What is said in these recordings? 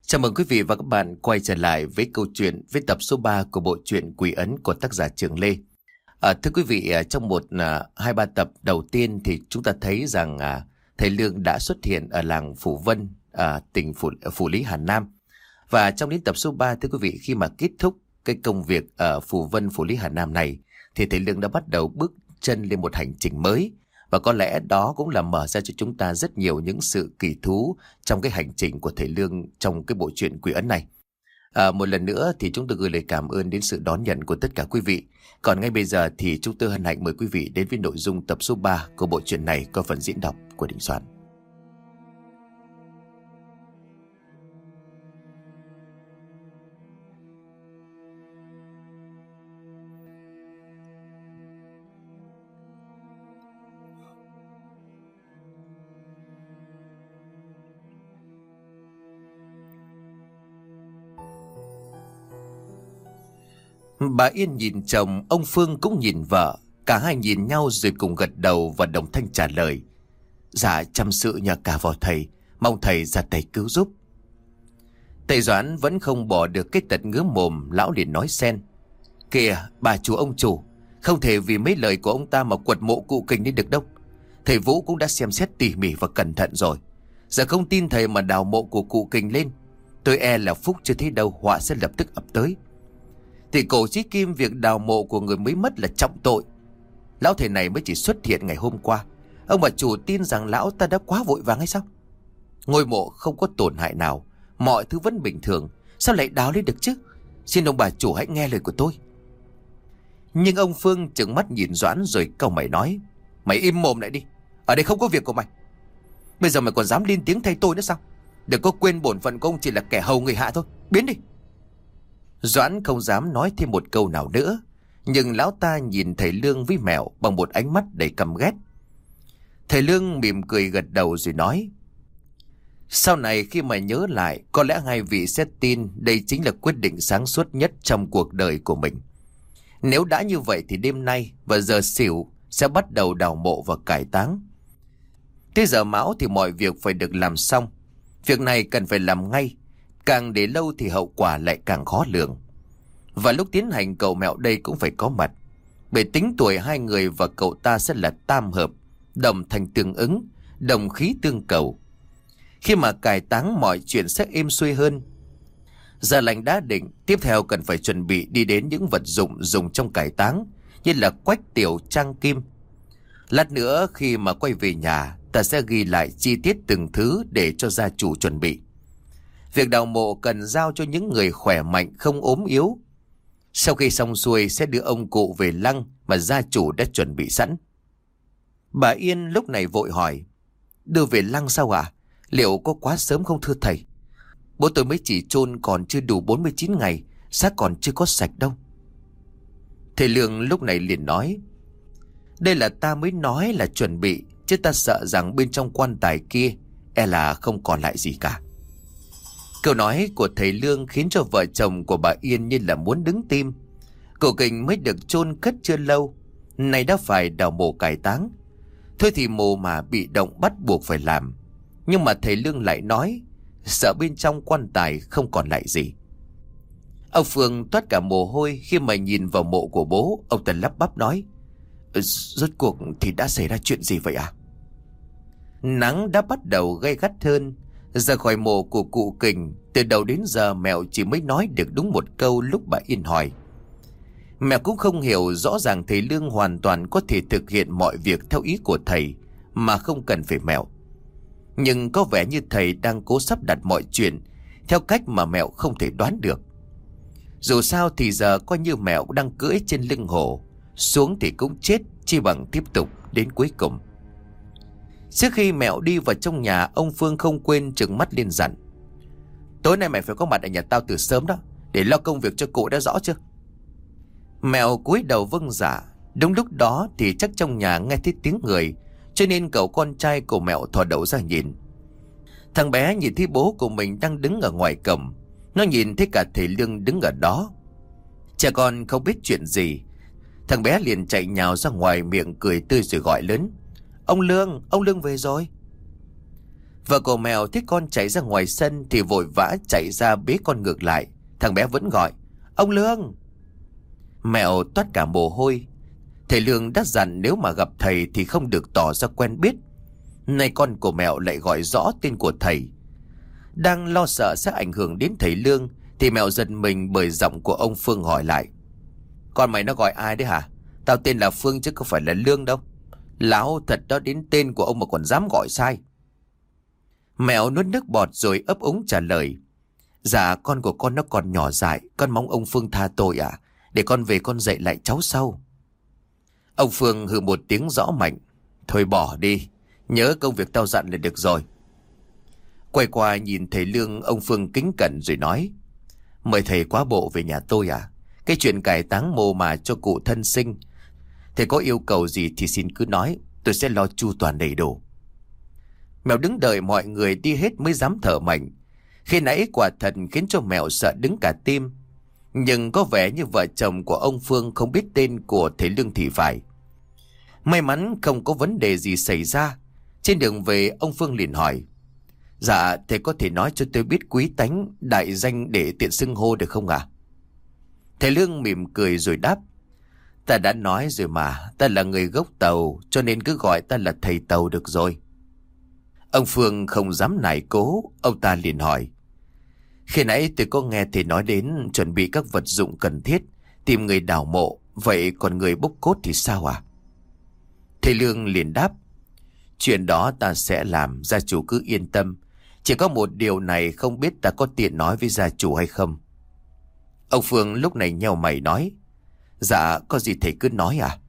Chào mừng quý vị và các bạn quay trở lại với câu chuyện với tập số 3 của bộ truyện Quỷ Ấn của tác giả Trường Lê. Thưa quý vị, trong hai ba tập đầu tiên thì chúng ta thấy rằng thầy Lương đã xuất hiện ở làng Phủ Vân, tỉnh Phủ Lý Hà Nam. Và trong đến tập số 3, thưa quý vị, khi mà kết thúc cái công việc ở Phủ Vân, Phủ Lý Hà Nam này, thì thầy Lương đã bắt đầu bước chân lên một hành trình mới. Và có lẽ đó cũng là mở ra cho chúng ta rất nhiều những sự kỳ thú trong cái hành trình của thầy Lương trong cái bộ truyện Quỷ Ấn này. Một lần nữa thì chúng tôi gửi lời cảm ơn đến sự đón nhận của tất cả quý vị. Còn ngay bây giờ thì chúng tôi hân hạnh mời quý vị đến với nội dung tập số 3 của bộ truyện này qua phần diễn đọc của Đình Soạn. Bà Yên nhìn chồng, ông Phương cũng nhìn vợ. Cả hai nhìn nhau rồi cùng gật đầu và đồng thanh trả lời: Dạ, chăm sự nhờ cả vào thầy, mong thầy ra tay cứu giúp. Thầy Doãn vẫn không bỏ được cái tật ngứa mồm. Lão liền nói xen: Kìa bà chủ ông chủ, không thể vì mấy lời của ông ta mà quật mộ cụ Kình đi được đâu. Thầy Vũ cũng đã xem xét tỉ mỉ và cẩn thận rồi. Giờ không tin thầy mà đào mộ của cụ Kình lên, tôi e là phúc chưa thấy đâu họa sẽ lập tức ập tới. Thì cổ chí kim, việc đào mộ của người mới mất là trọng tội. Lão thầy này mới chỉ xuất hiện ngày hôm qua. Ông bà chủ tin rằng lão ta đã quá vội vàng hay sao? Ngôi mộ không có tổn hại nào, mọi thứ vẫn bình thường, sao lại đào lên được chứ? Xin ông bà chủ hãy nghe lời của tôi. Nhưng ông Phương trừng mắt nhìn Doãn rồi cau mày nói: Mày im mồm lại đi, ở đây không có việc của mày. Bây giờ mày còn dám lên tiếng thay tôi nữa sao? Đừng có quên bổn phận của ông chỉ là kẻ hầu người hạ thôi. Biến đi. Doãn không dám nói thêm một câu nào nữa, nhưng lão ta nhìn thầy Lương với Mẹo bằng một ánh mắt đầy căm ghét. Thầy Lương mỉm cười gật đầu rồi nói: Sau này khi mà nhớ lại, có lẽ hai vị sẽ tin đây chính là quyết định sáng suốt nhất trong cuộc đời của mình. Nếu đã như vậy thì đêm nay và giờ xỉu sẽ bắt đầu đào mộ và cải táng. Tới giờ mão thì mọi việc phải được làm xong. Việc này cần phải làm ngay, càng để lâu thì hậu quả lại càng khó lường. Và lúc tiến hành cậu Mẹo đây cũng phải có mặt, bởi tính tuổi hai người và cậu ta sẽ là tam hợp, đồng thành tương ứng, đồng khí tương cầu. Khi mà cải táng mọi chuyện sẽ êm xuôi hơn. Giờ lành đã định, tiếp theo cần phải chuẩn bị đi đến những vật dụng dùng trong cải táng, như là quách tiểu trang kim. Lát nữa khi mà quay về nhà, ta sẽ ghi lại chi tiết từng thứ để cho gia chủ chuẩn bị. Việc đào mộ cần giao cho những người khỏe mạnh, không ốm yếu. Sau khi xong xuôi sẽ đưa ông cụ về lăng mà gia chủ đã chuẩn bị sẵn. Bà Yên lúc này vội hỏi: Đưa về lăng sao ạ? Liệu có quá sớm không thưa thầy? Bố tôi mới chỉ chôn còn chưa đủ 49 ngày, xác còn chưa có sạch đâu. Thầy Lương lúc này liền nói: Đây là ta mới nói là chuẩn bị, chứ ta sợ rằng bên trong quan tài kia e là không còn lại gì cả. Câu nói của thầy Lương khiến cho vợ chồng của bà Yên như là muốn đứng tim. Cụ Kình mới được chôn cất chưa lâu, nay đã phải đào mộ cải táng. Thôi thì mồ mà bị động bắt buộc phải làm. Nhưng mà thầy Lương lại nói sợ bên trong quan tài không còn lại gì. Ông Phương toát cả mồ hôi khi mà nhìn vào mộ của bố. Ông ta lắp bắp nói: Rốt cuộc thì đã xảy ra chuyện gì vậy à? Nắng đã bắt đầu gay gắt hơn. Ra khỏi mộ của cụ Kình, từ đầu đến giờ Mẹo chỉ mới nói được đúng một câu lúc bà Yên hỏi. Mẹo cũng không hiểu rõ ràng thầy Lương hoàn toàn có thể thực hiện mọi việc theo ý của thầy mà không cần phải Mẹo. Nhưng có vẻ như thầy đang cố sắp đặt mọi chuyện theo cách mà Mẹo không thể đoán được. Dù sao thì giờ coi như Mẹo đang cưỡi trên lưng hổ, xuống thì cũng chết, chi bằng tiếp tục đến cuối cùng. Trước khi Mẹo đi vào trong nhà, ông Phương không quên trừng mắt lên dặn: Tối nay mày phải có mặt ở nhà tao từ sớm đó, để lo công việc cho cụ, đã rõ chưa? Mẹo cúi đầu vâng dạ. Đúng lúc đó thì chắc trong nhà nghe thấy tiếng người, cho nên cậu con trai của Mẹo thò đầu ra nhìn. Thằng bé nhìn thấy bố của mình đang đứng ở ngoài cổng. Nó nhìn thấy cả thầy Lương đứng ở đó. Trẻ con không biết chuyện gì, thằng bé liền chạy nhào ra ngoài, miệng cười tươi rồi gọi lớn: Ông Lương về rồi. Vợ của Mèo thấy con chạy ra ngoài sân thì vội vã chạy ra bế con ngược lại. Thằng bé vẫn gọi: "Ông Lương!" Mèo toát cả mồ hôi. Thầy Lương đã dặn nếu mà gặp thầy thì không được tỏ ra quen biết. Nay con của Mèo lại gọi rõ tên của thầy. Đang lo sợ sẽ ảnh hưởng đến thầy Lương thì Mèo giật mình bởi giọng của ông Phương hỏi lại: "Con mày nó gọi ai đấy hả? Tao tên là Phương chứ không phải là Lương đâu. Láo thật đó, đến tên của ông mà còn dám gọi sai." Mèo nuốt nước bọt rồi ấp úng trả lời: "Dạ con của con nó còn nhỏ dại, con mong ông Phương tha tôi ạ. Để con về con dạy lại cháu sau." Ông Phương hừ một tiếng rõ mạnh: "Thôi bỏ đi, nhớ công việc tao dặn là được rồi." Quay qua nhìn thầy Lương, ông Phương kính cẩn rồi nói: "Mời thầy quá bộ về nhà tôi à? Cái chuyện cải táng mồ mà cho cụ thân sinh, thầy có yêu cầu gì thì xin cứ nói, tôi sẽ lo chu toàn đầy đủ." Mèo đứng đợi mọi người đi hết mới dám thở mạnh. Khi nãy quả thật khiến cho Mèo sợ đứng cả tim. Nhưng có vẻ như vợ chồng của ông Phương không biết tên của thầy Lương thì phải. May mắn không có vấn đề gì xảy ra. Trên đường về, ông Phương liền hỏi: "Dạ thầy có thể nói cho tôi biết quý tánh đại danh để tiện xưng hô được không ạ?" Thầy Lương mỉm cười rồi đáp: "Ta đã nói rồi mà, ta là người gốc Tàu, cho nên cứ gọi ta là thầy Tàu được rồi." Ông Phương không dám nài cố, ông ta liền hỏi: "Khi nãy tôi có nghe thầy nói đến chuẩn bị các vật dụng cần thiết, tìm người đào mộ, vậy còn người bốc cốt thì sao à?" Thầy Lương liền đáp: "Chuyện đó ta sẽ làm, gia chủ cứ yên tâm. Chỉ có một điều này không biết ta có tiện nói với gia chủ hay không." Ông Phương lúc này nheo mày nói: "Dạ có gì thầy cứ nói à."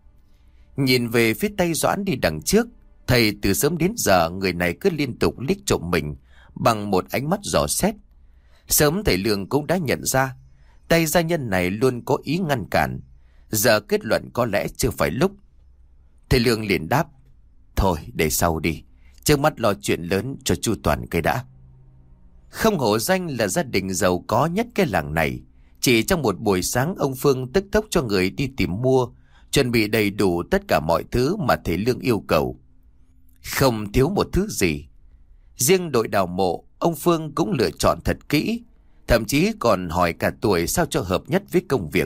Nhìn về phía tay Doãn đi đằng trước, thầy từ sớm đến giờ người này cứ liên tục liếc trộm mình bằng một ánh mắt dò xét. Sớm thầy Lương cũng đã nhận ra tay gia nhân này luôn có ý ngăn cản. Giờ kết luận có lẽ chưa phải lúc. Thầy Lương liền đáp: "Thôi để sau đi, trước mắt lo chuyện lớn cho chu toàn cái đã." Không hổ danh là gia đình giàu có nhất cái làng này. Chỉ trong một buổi sáng, ông Phương tức tốc cho người đi tìm mua, chuẩn bị đầy đủ tất cả mọi thứ mà thầy Lương yêu cầu, không thiếu một thứ gì. Riêng đội đào mộ, ông Phương cũng lựa chọn thật kỹ, thậm chí còn hỏi cả tuổi sao cho hợp nhất với công việc.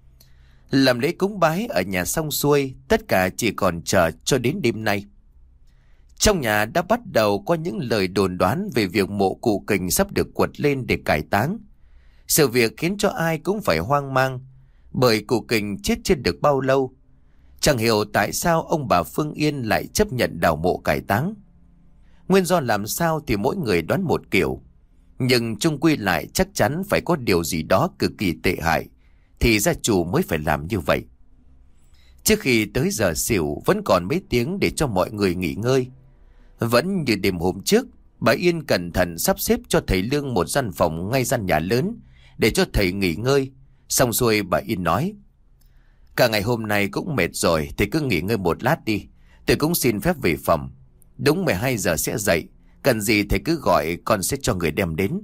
Làm lễ cúng bái ở nhà xong xuôi, tất cả chỉ còn chờ cho đến đêm nay. Trong nhà đã bắt đầu có những lời đồn đoán về việc mộ cụ Kình sắp được quật lên để cải táng. Sự việc khiến cho ai cũng phải hoang mang, bởi cụ Kình chết chưa được bao lâu. Chẳng hiểu tại sao ông bà Phương Yên lại chấp nhận đào mộ cải táng. Nguyên do làm sao thì mỗi người đoán một kiểu, nhưng chung quy lại chắc chắn phải có điều gì đó cực kỳ tệ hại thì gia chủ mới phải làm như vậy. Trước khi tới giờ xỉu vẫn còn mấy tiếng để cho mọi người nghỉ ngơi. Vẫn như đêm hôm trước, bà Yên cẩn thận sắp xếp cho thầy Lương một gian phòng ngay gian nhà lớn để cho thầy nghỉ ngơi. Xong xuôi bà Yên nói: "Cả ngày hôm nay cũng mệt rồi, thầy cứ nghỉ ngơi một lát đi. Tôi cũng xin phép về phòng. Đúng 12 giờ sẽ dậy. Cần gì thầy cứ gọi, con sẽ cho người đem đến."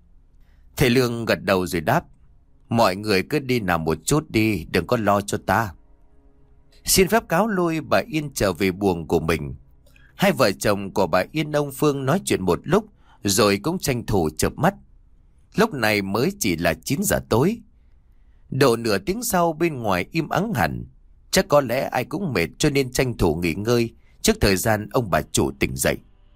Thầy Lương gật đầu rồi đáp: "Mọi người cứ đi nằm một chút đi, đừng có lo cho ta." Xin phép cáo lui, bà Yên trở về buồng của mình. Hai vợ chồng của bà Yên ông Phương nói chuyện một lúc rồi cũng tranh thủ chợp mắt. Lúc này mới chỉ là 9 giờ tối. Độ nửa tiếng sau bên ngoài im ắng hẳn. Chắc có lẽ ai cũng mệt cho nên tranh thủ nghỉ ngơi trước thời gian ông bà chủ tỉnh dậy.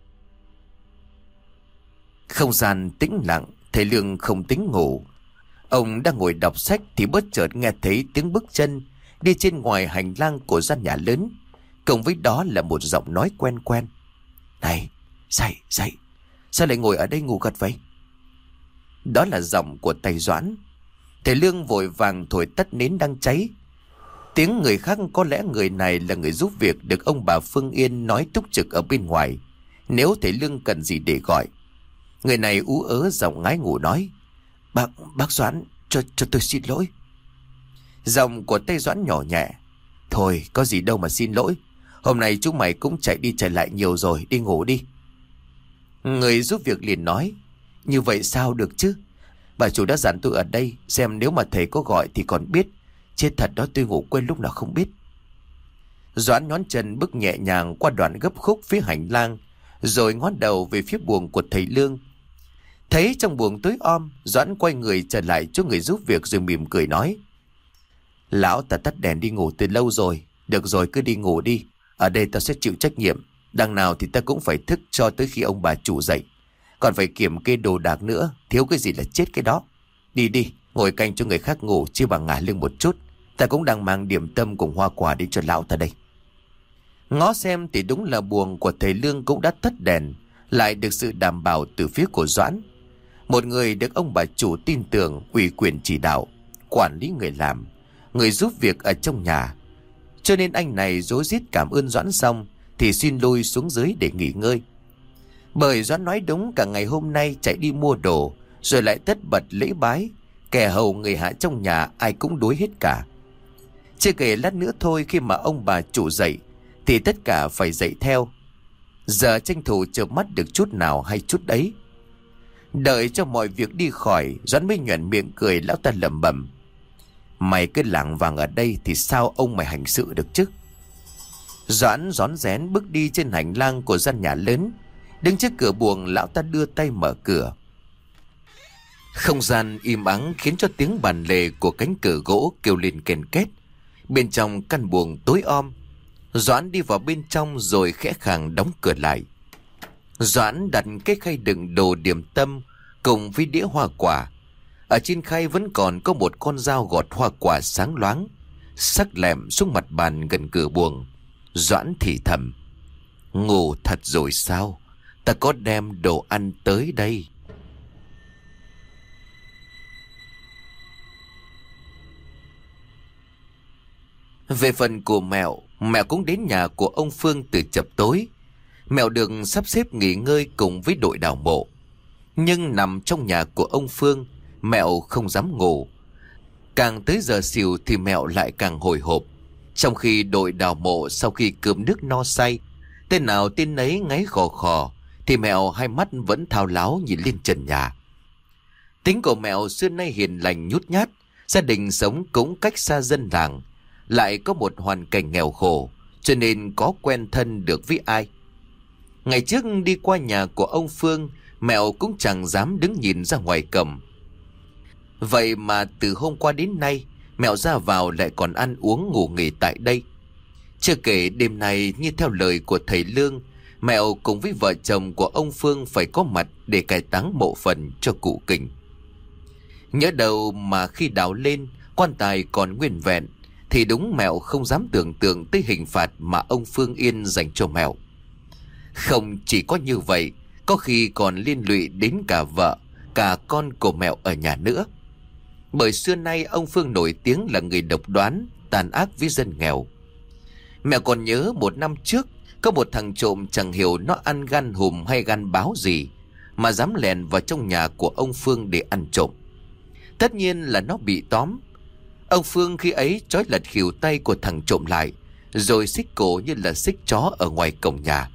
Không gian tĩnh lặng, thầy Lương không tính ngủ. Ông đang ngồi đọc sách thì bất chợt nghe thấy tiếng bước chân đi trên ngoài hành lang của gian nhà lớn. Cộng với đó là một giọng nói quen quen: "Này, dậy, dậy, sao lại ngồi ở đây ngủ gật vậy?" Đó là giọng của thầy Doãn. Thầy Lương vội vàng thổi tắt nến đang cháy. Tiếng người khác, có lẽ người này là người giúp việc được ông bà Phương Yên nói túc trực ở bên ngoài, nếu thầy Lương cần gì để gọi. Người này ú ớ giọng ngái ngủ nói: Bác Doãn, cho tôi xin lỗi." Giọng của thầy Doãn nhỏ nhẹ: "Thôi có gì đâu mà xin lỗi. Hôm nay chúng mày cũng chạy đi chạy lại nhiều rồi, đi ngủ đi." Người giúp việc liền nói: "Như vậy sao được chứ? Bà chủ đã dặn tôi ở đây, xem nếu mà thầy có gọi thì còn biết. Chết thật đó, tôi ngủ quên lúc nào không biết." Doãn nhón chân bước nhẹ nhàng qua đoạn gấp khúc phía hành lang, rồi ngó đầu về phía buồng của thầy Lương. Thấy trong buồng tối om, Doãn quay người trở lại chỗ người giúp việc rồi mỉm cười nói: Lão ta tắt đèn đi ngủ từ lâu rồi. Được rồi, cứ đi ngủ đi. Ở đây ta sẽ chịu trách nhiệm. Đằng nào thì ta cũng phải thức cho tới khi ông bà chủ dậy. Còn phải kiểm kê đồ đạc nữa. Thiếu cái gì là chết cái đó. Đi đi, ngồi canh cho người khác ngủ chứ bằng ngả lưng một chút. Ta cũng đang mang điểm tâm cùng hoa quả đến cho lão ta đây. Ngó xem thì đúng là buồng của thầy Lương cũng đã tắt đèn, lại được sự đảm bảo từ phía của Doãn. Một người được ông bà chủ tin tưởng, ủy quyền chỉ đạo, quản lý người làm, người giúp việc ở trong nhà. Cho nên anh này rối rít cảm ơn Doãn xong thì xin lui xuống dưới để nghỉ ngơi. Bởi Doãn nói đúng, cả ngày hôm nay chạy đi mua đồ, rồi lại tất bật lễ bái, kẻ hầu người hạ trong nhà ai cũng đuối hết cả. Chưa kể lát nữa thôi, khi mà ông bà chủ dậy thì tất cả phải dậy theo. Giờ tranh thủ chợp mắt được chút nào hay chút ấy. Đợi cho mọi việc đi khỏi, Doãn mới nhoẻn miệng cười. Lão ta lẩm bẩm: Mày cứ lảng vàng ở đây thì sao ông mày hành sự được chứ? Doãn rón rén bước đi trên hành lang của gian nhà lớn. Đứng trước cửa buồng, lão ta đưa tay mở cửa. Không gian im ắng khiến cho tiếng bàn lề của cánh cửa gỗ kêu lên ken két. Bên trong căn buồng tối om, Doãn đi vào bên trong rồi khẽ khàng đóng cửa lại. Doãn đặt cái khay đựng đồ điểm tâm cùng với đĩa hoa quả. Ở trên khay vẫn còn có một con dao gọt hoa quả sáng loáng, sắc lẹm xuống mặt bàn gần cửa buồng. Doãn thì thầm: Ngủ thật rồi sao? Ta có đem đồ ăn tới đây. Về phần của Mẹo, Mẹo cũng đến nhà của ông Phương từ chập tối. Mẹo được sắp xếp nghỉ ngơi cùng với đội đào mộ. Nhưng nằm trong nhà của ông Phương, Mẹo không dám ngủ. Càng tới giờ xỉu thì Mẹo lại càng hồi hộp. Trong khi đội đào mộ sau khi cơm nước no say, tên nào tên nấy ngáy khò khò, thì Mẹo hai mắt vẫn thao láo nhìn lên trần nhà. Tính của Mẹo xưa nay hiền lành nhút nhát, gia đình sống cũng cách xa dân làng, lại có một hoàn cảnh nghèo khổ, cho nên có quen thân được với ai. Ngày trước đi qua nhà của ông Phương, Mẹo cũng chẳng dám đứng nhìn ra ngoài cổng. Vậy mà từ hôm qua đến nay, Mẹo ra vào lại còn ăn uống ngủ nghỉ tại đây. Chưa kể đêm nay, như theo lời của thầy Lương, Mẹo cùng với vợ chồng của ông Phương phải có mặt để cải táng mộ phần cho cụ Kình. Nhớ đầu mà khi đào lên, quan tài còn nguyên vẹn, thì đúng Mẹo không dám tưởng tượng tới hình phạt mà ông Phương Yên dành cho Mẹo. Không chỉ có như vậy, có khi còn liên lụy đến cả vợ, cả con của Mẹo ở nhà nữa. Bởi xưa nay ông Phương nổi tiếng là người độc đoán, tàn ác với dân nghèo. Mẹo còn nhớ một năm trước, có một thằng trộm chẳng hiểu nó ăn gan hùm hay gan báo gì mà dám lèn vào trong nhà của ông Phương để ăn trộm. Tất nhiên là nó bị tóm. Ông Phương khi ấy trói lật khỉu tay của thằng trộm lại, rồi xích cổ như là xích chó ở ngoài cổng nhà.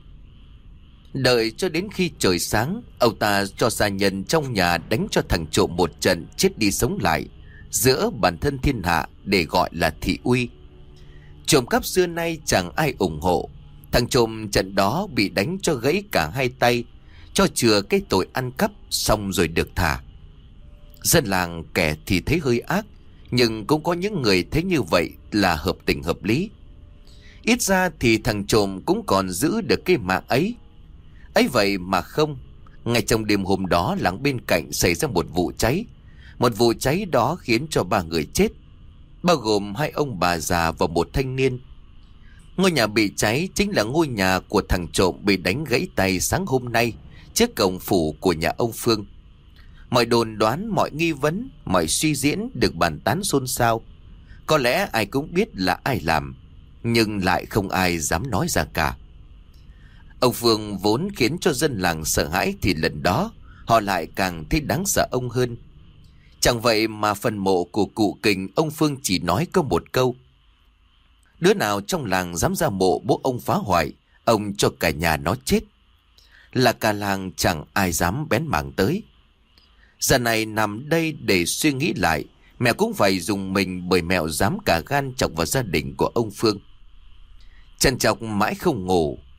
Đợi cho đến khi trời sáng, ông ta cho gia nhân trong nhà đánh cho thằng trộm một trận chết đi sống lại giữa bản thân thiên hạ, để gọi là thị uy. Trộm cắp xưa nay chẳng ai ủng hộ. Thằng trộm trận đó bị đánh cho gãy cả hai tay, cho chừa cái tội ăn cắp, xong rồi được thả. Dân làng kẻ thì thấy hơi ác, nhưng cũng có những người thấy như vậy là hợp tình hợp lý. Ít ra thì thằng trộm cũng còn giữ được cái mạng ấy. Ấy vậy mà không, ngay trong đêm hôm đó, làng bên cạnh xảy ra một vụ cháy. Một vụ cháy đó khiến cho 3 người chết, bao gồm 2 ông bà già và một thanh niên. Ngôi nhà bị cháy chính là ngôi nhà của thằng trộm bị đánh gãy tay sáng hôm nay trước cổng phủ của nhà ông Phương. Mọi đồn đoán, mọi nghi vấn, mọi suy diễn được bàn tán xôn xao. Có lẽ ai cũng biết là ai làm, nhưng lại không ai dám nói ra cả. Ông Phương vốn khiến cho dân làng sợ hãi, thì lần đó họ lại càng thấy đáng sợ ông hơn. Chẳng vậy mà phần mộ của cụ Kình, ông Phương chỉ nói có một câu: đứa nào trong làng dám ra mộ bố ông phá hoại, ông cho cả nhà nó chết. Là cả làng chẳng ai dám bén mảng tới. Giờ này nằm đây để suy nghĩ lại, mẹ cũng phải dùng mình, bởi Mẹo dám cả gan chọc vào gia đình của ông Phương. Trằn trọc mãi không ngủ,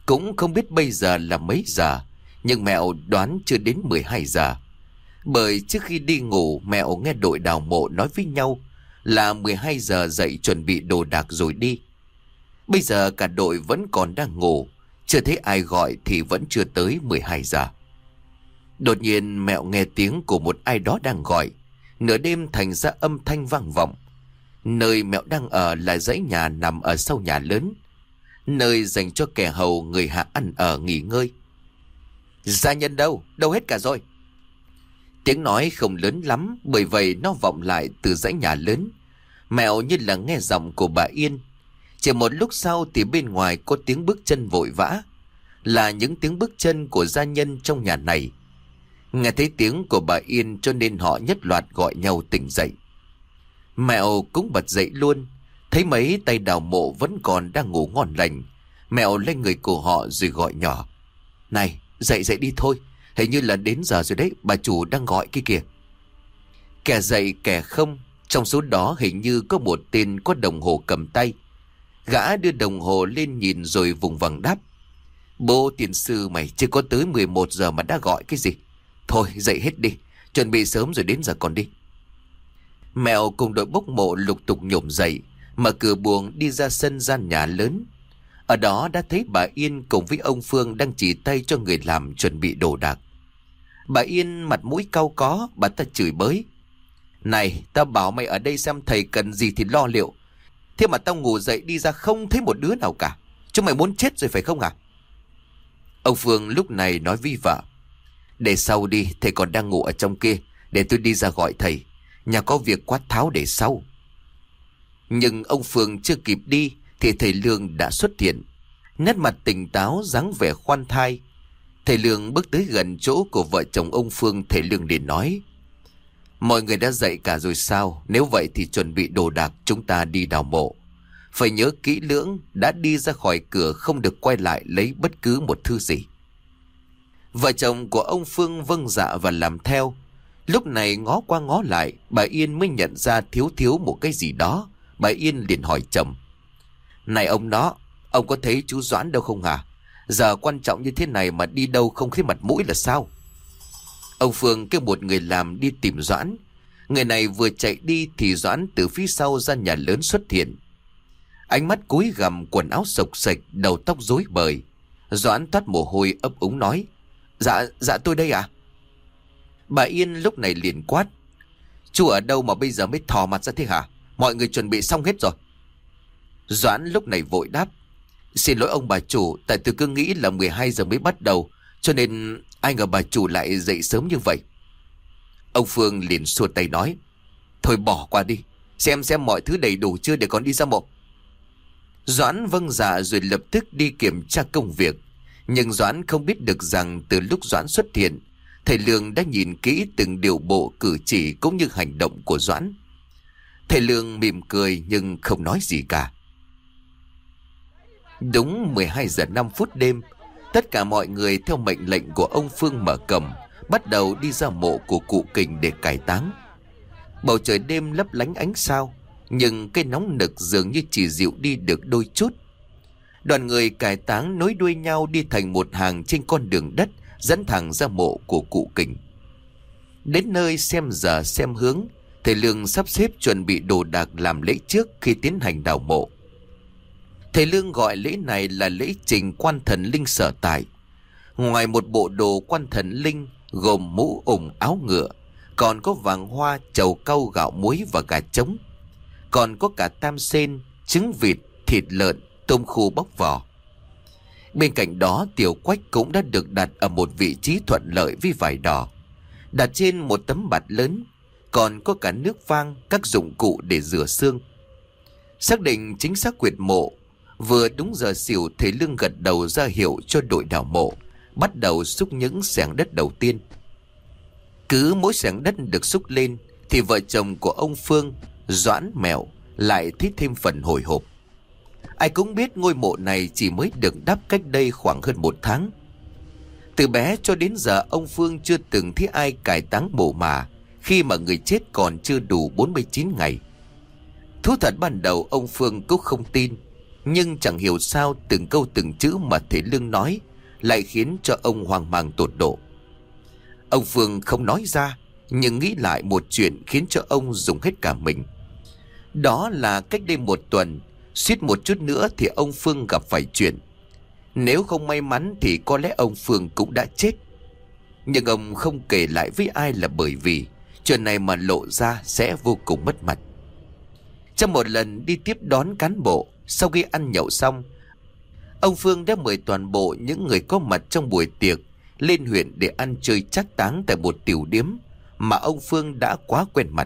Cũng không biết bây giờ là mấy giờ, nhưng Mẹo đoán chưa đến 12 giờ. Bởi trước khi đi ngủ, Mẹo nghe đội đào mộ nói với nhau là 12 giờ dậy chuẩn bị đồ đạc rồi đi. Bây giờ cả đội vẫn còn đang ngủ, chưa thấy ai gọi thì vẫn chưa tới 12 giờ. Đột nhiên Mẹo nghe tiếng của một ai đó đang gọi. Nửa đêm thành ra âm thanh vang vọng. Nơi Mẹo đang ở là dãy nhà nằm ở sau nhà lớn, nơi dành cho kẻ hầu người hạ ăn ở nghỉ ngơi. Gia nhân đâu? Đâu hết cả rồi? Tiếng nói không lớn lắm, bởi vậy nó vọng lại từ dãy nhà lớn. Mẹo như là nghe giọng của bà Yên. Chỉ một lúc sau thì bên ngoài có tiếng bước chân vội vã, là những tiếng bước chân của gia nhân trong nhà này. Nghe thấy tiếng của bà Yên cho nên họ nhất loạt gọi nhau tỉnh dậy. Mẹo cũng bật dậy luôn. Thấy mấy tay đào mộ vẫn còn đang ngủ ngon lành, Mẹo lên người của họ rồi gọi nhỏ: Này, dậy dậy đi thôi, hình như là đến giờ rồi đấy, bà chủ đang gọi kia kìa. Kẻ dậy kẻ không, trong số đó hình như có một tên có đồng hồ cầm tay. Gã đưa đồng hồ lên nhìn rồi vùng vằng đáp: Bố tiền sư mày, chưa có tới 11 giờ mà đã gọi cái gì? Thôi dậy hết đi, chuẩn bị sớm rồi đến giờ còn đi. Mẹo cùng đội bốc mộ lục tục nhổm dậy, mở cửa buồng đi ra sân gian nhà lớn. Ở đó đã thấy bà Yên cùng với ông Phương đang chỉ tay cho người làm chuẩn bị đồ đạc. Bà Yên mặt mũi cau có, bà ta chửi bới: Này, tao bảo mày ở đây xem thầy cần gì thì lo liệu, thế mà tao ngủ dậy đi ra không thấy một đứa nào cả. Chúng mày muốn chết rồi phải không à? Ông Phương lúc này nói với vợ: Để sau đi, thầy còn đang ngủ ở trong kia, để tôi đi ra gọi thầy. Nhà có việc quát tháo để sau. Nhưng ông Phương chưa kịp đi thì thầy Lương đã xuất hiện. Nét mặt tỉnh táo, dáng vẻ khoan thai. Thầy Lương bước tới gần chỗ của vợ chồng ông Phương. Thầy Lương liền nói: Mọi người đã dậy cả rồi sao? Nếu vậy thì chuẩn bị đồ đạc, chúng ta đi đào mộ. Phải nhớ kỹ lưỡng, đã đi ra khỏi cửa không được quay lại lấy bất cứ một thứ gì. Vợ chồng của ông Phương vâng dạ và làm theo. Lúc này ngó qua ngó lại, bà Yên mới nhận ra thiếu một cái gì đó. Bà Yên liền hỏi chồng: Này ông đó, ông có thấy chú Doãn đâu không hả? Giờ quan trọng như thế này mà đi đâu không thấy mặt mũi là sao? Ông Phương kêu một người làm đi tìm Doãn. Người này vừa chạy đi thì Doãn từ phía sau gian nhà lớn xuất hiện. Ánh mắt cúi gằm, quần áo xộc xệch, đầu tóc rối bời. Doãn toát mồ hôi ấp úng nói: Dạ tôi đây ạ. Bà Yên lúc này liền quát: Chú ở đâu mà bây giờ mới thò mặt ra thế hả? Mọi người chuẩn bị xong hết rồi. Doãn lúc này vội đáp: Xin lỗi ông bà chủ, tại tôi cứ nghĩ là 12 giờ mới bắt đầu, cho nên ai ngờ bà chủ lại dậy sớm như vậy. Ông Phương liền xua tay nói: Thôi bỏ qua đi, xem mọi thứ đầy đủ chưa để còn đi ra mộ. Doãn vâng dạ rồi lập tức đi kiểm tra công việc. Nhưng Doãn không biết được rằng từ lúc Doãn xuất hiện, thầy Lương đã nhìn kỹ từng điều bộ cử chỉ cũng như hành động của Doãn. Thầy Lương mỉm cười nhưng không nói gì cả. Đúng 12 giờ 5 phút đêm, tất cả mọi người theo mệnh lệnh của ông Phương mở cổng, bắt đầu đi ra mộ của cụ Kình để cải táng. Bầu trời đêm lấp lánh ánh sao, nhưng cái nóng nực dường như chỉ dịu đi được đôi chút. Đoàn người cải táng nối đuôi nhau đi thành một hàng trên con đường đất dẫn thẳng ra mộ của cụ Kình. Đến nơi xem giờ xem hướng, thầy Lương sắp xếp chuẩn bị đồ đạc làm lễ trước khi tiến hành đào mộ. Thầy Lương gọi lễ này là lễ trình quan thần linh sở tại. Ngoài một bộ đồ quan thần linh gồm mũ ủng áo ngựa, còn có vàng hoa, trầu cau, gạo muối và gà trống. Còn có cả tam sen, trứng vịt, thịt lợn, tôm khô bóc vỏ. Bên cạnh đó tiểu quách cũng đã được đặt ở một vị trí thuận lợi với vải đỏ, đặt trên một tấm bạt lớn. Còn có cả nước vang, các dụng cụ để rửa xương. Xác định chính xác quyệt mộ, vừa đúng giờ xỉu, thầy Lương gật đầu ra hiệu cho đội đào mộ bắt đầu xúc những xẻng đất đầu tiên. Cứ mỗi xẻng đất được xúc lên thì vợ chồng của ông Phương, Doãn, Mẹo lại thấy thêm phần hồi hộp. Ai cũng biết ngôi mộ này chỉ mới được đắp cách đây khoảng hơn 1 tháng. Từ bé cho đến giờ ông Phương chưa từng thấy ai cải táng mộ mà khi mà người chết còn chưa đủ 49 ngày. Thú thật ban đầu ông Phương cũng không tin, Nhưng chẳng hiểu sao từng câu từng chữ mà thầy Lương nói lại khiến cho ông hoang mang tột độ. Ông Phương không nói ra, nhưng nghĩ lại một chuyện khiến cho ông dùng hết cả mình. Đó là cách đây 1 tuần, suýt một chút nữa thì ông Phương gặp phải chuyện. Nếu không may mắn thì có lẽ ông Phương cũng đã chết. Nhưng ông không kể lại với ai là bởi vì chuyện này mà lộ ra sẽ vô cùng mất mặt. Trong một lần đi tiếp đón cán bộ, sau khi ăn nhậu xong, ông Phương đã mời toàn bộ những người có mặt trong buổi tiệc lên huyện để ăn chơi trác táng tại một tiểu điếm mà ông Phương đã quá quen mặt.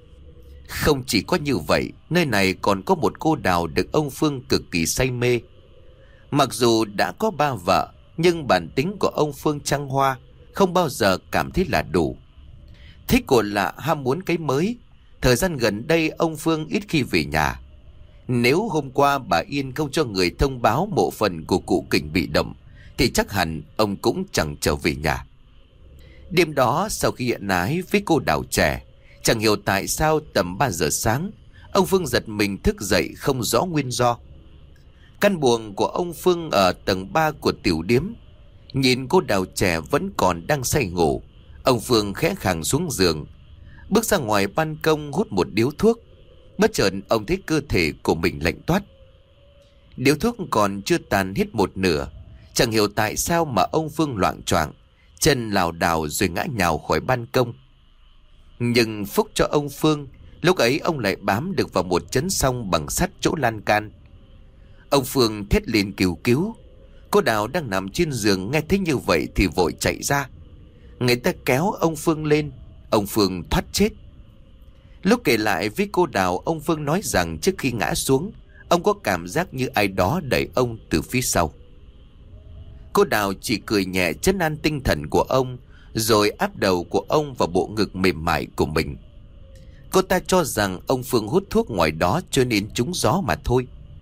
Không chỉ có như vậy, nơi này còn có một cô Đào được ông Phương cực kỳ say mê. Mặc dù đã có 3 vợ, nhưng bản tính của ông Phương trăng hoa, không bao giờ cảm thấy là đủ. Thích của lạ, ham muốn cái mới. Thời gian gần đây ông Phương ít khi về nhà. Nếu hôm qua bà Yên không cho người thông báo mộ phần của cụ Kình bị động, thì chắc hẳn ông cũng chẳng trở về nhà. Đêm đó sau khi hẹn ái với cô Đào trẻ, chẳng hiểu tại sao tầm 3 giờ sáng, ông Phương giật mình thức dậy không rõ nguyên do. Căn buồng của ông Phương ở tầng 3 của tiểu điếm. Nhìn cô Đào trẻ vẫn còn đang say ngủ, ông Phương khẽ khàng xuống giường, bước ra ngoài ban công hút một điếu thuốc. Bất chợt ông thấy cơ thể của mình lạnh toát. Điếu thuốc còn chưa tàn hết một nửa, chẳng hiểu tại sao mà ông Phương loạng choạng, chân lảo đảo rồi ngã nhào khỏi ban công. Nhưng phúc cho ông Phương, lúc ấy ông lại bám được vào một chấn song bằng sắt chỗ lan can. Ông Phương thét lên kêu cứu. Cô Đào đang nằm trên giường nghe thấy như vậy thì vội chạy ra. Người ta kéo ông Phương lên, ông Phương thoát chết. Lúc kể lại với cô Đào, ông Phương nói rằng trước khi ngã xuống, ông có cảm giác như ai đó đẩy ông từ phía sau. Cô Đào chỉ cười nhẹ trấn an tinh thần của ông, rồi áp đầu của ông vào bộ ngực mềm mại của mình. Cô ta cho rằng ông Phương hút thuốc ngoài đó cho nên trúng gió mà thôi.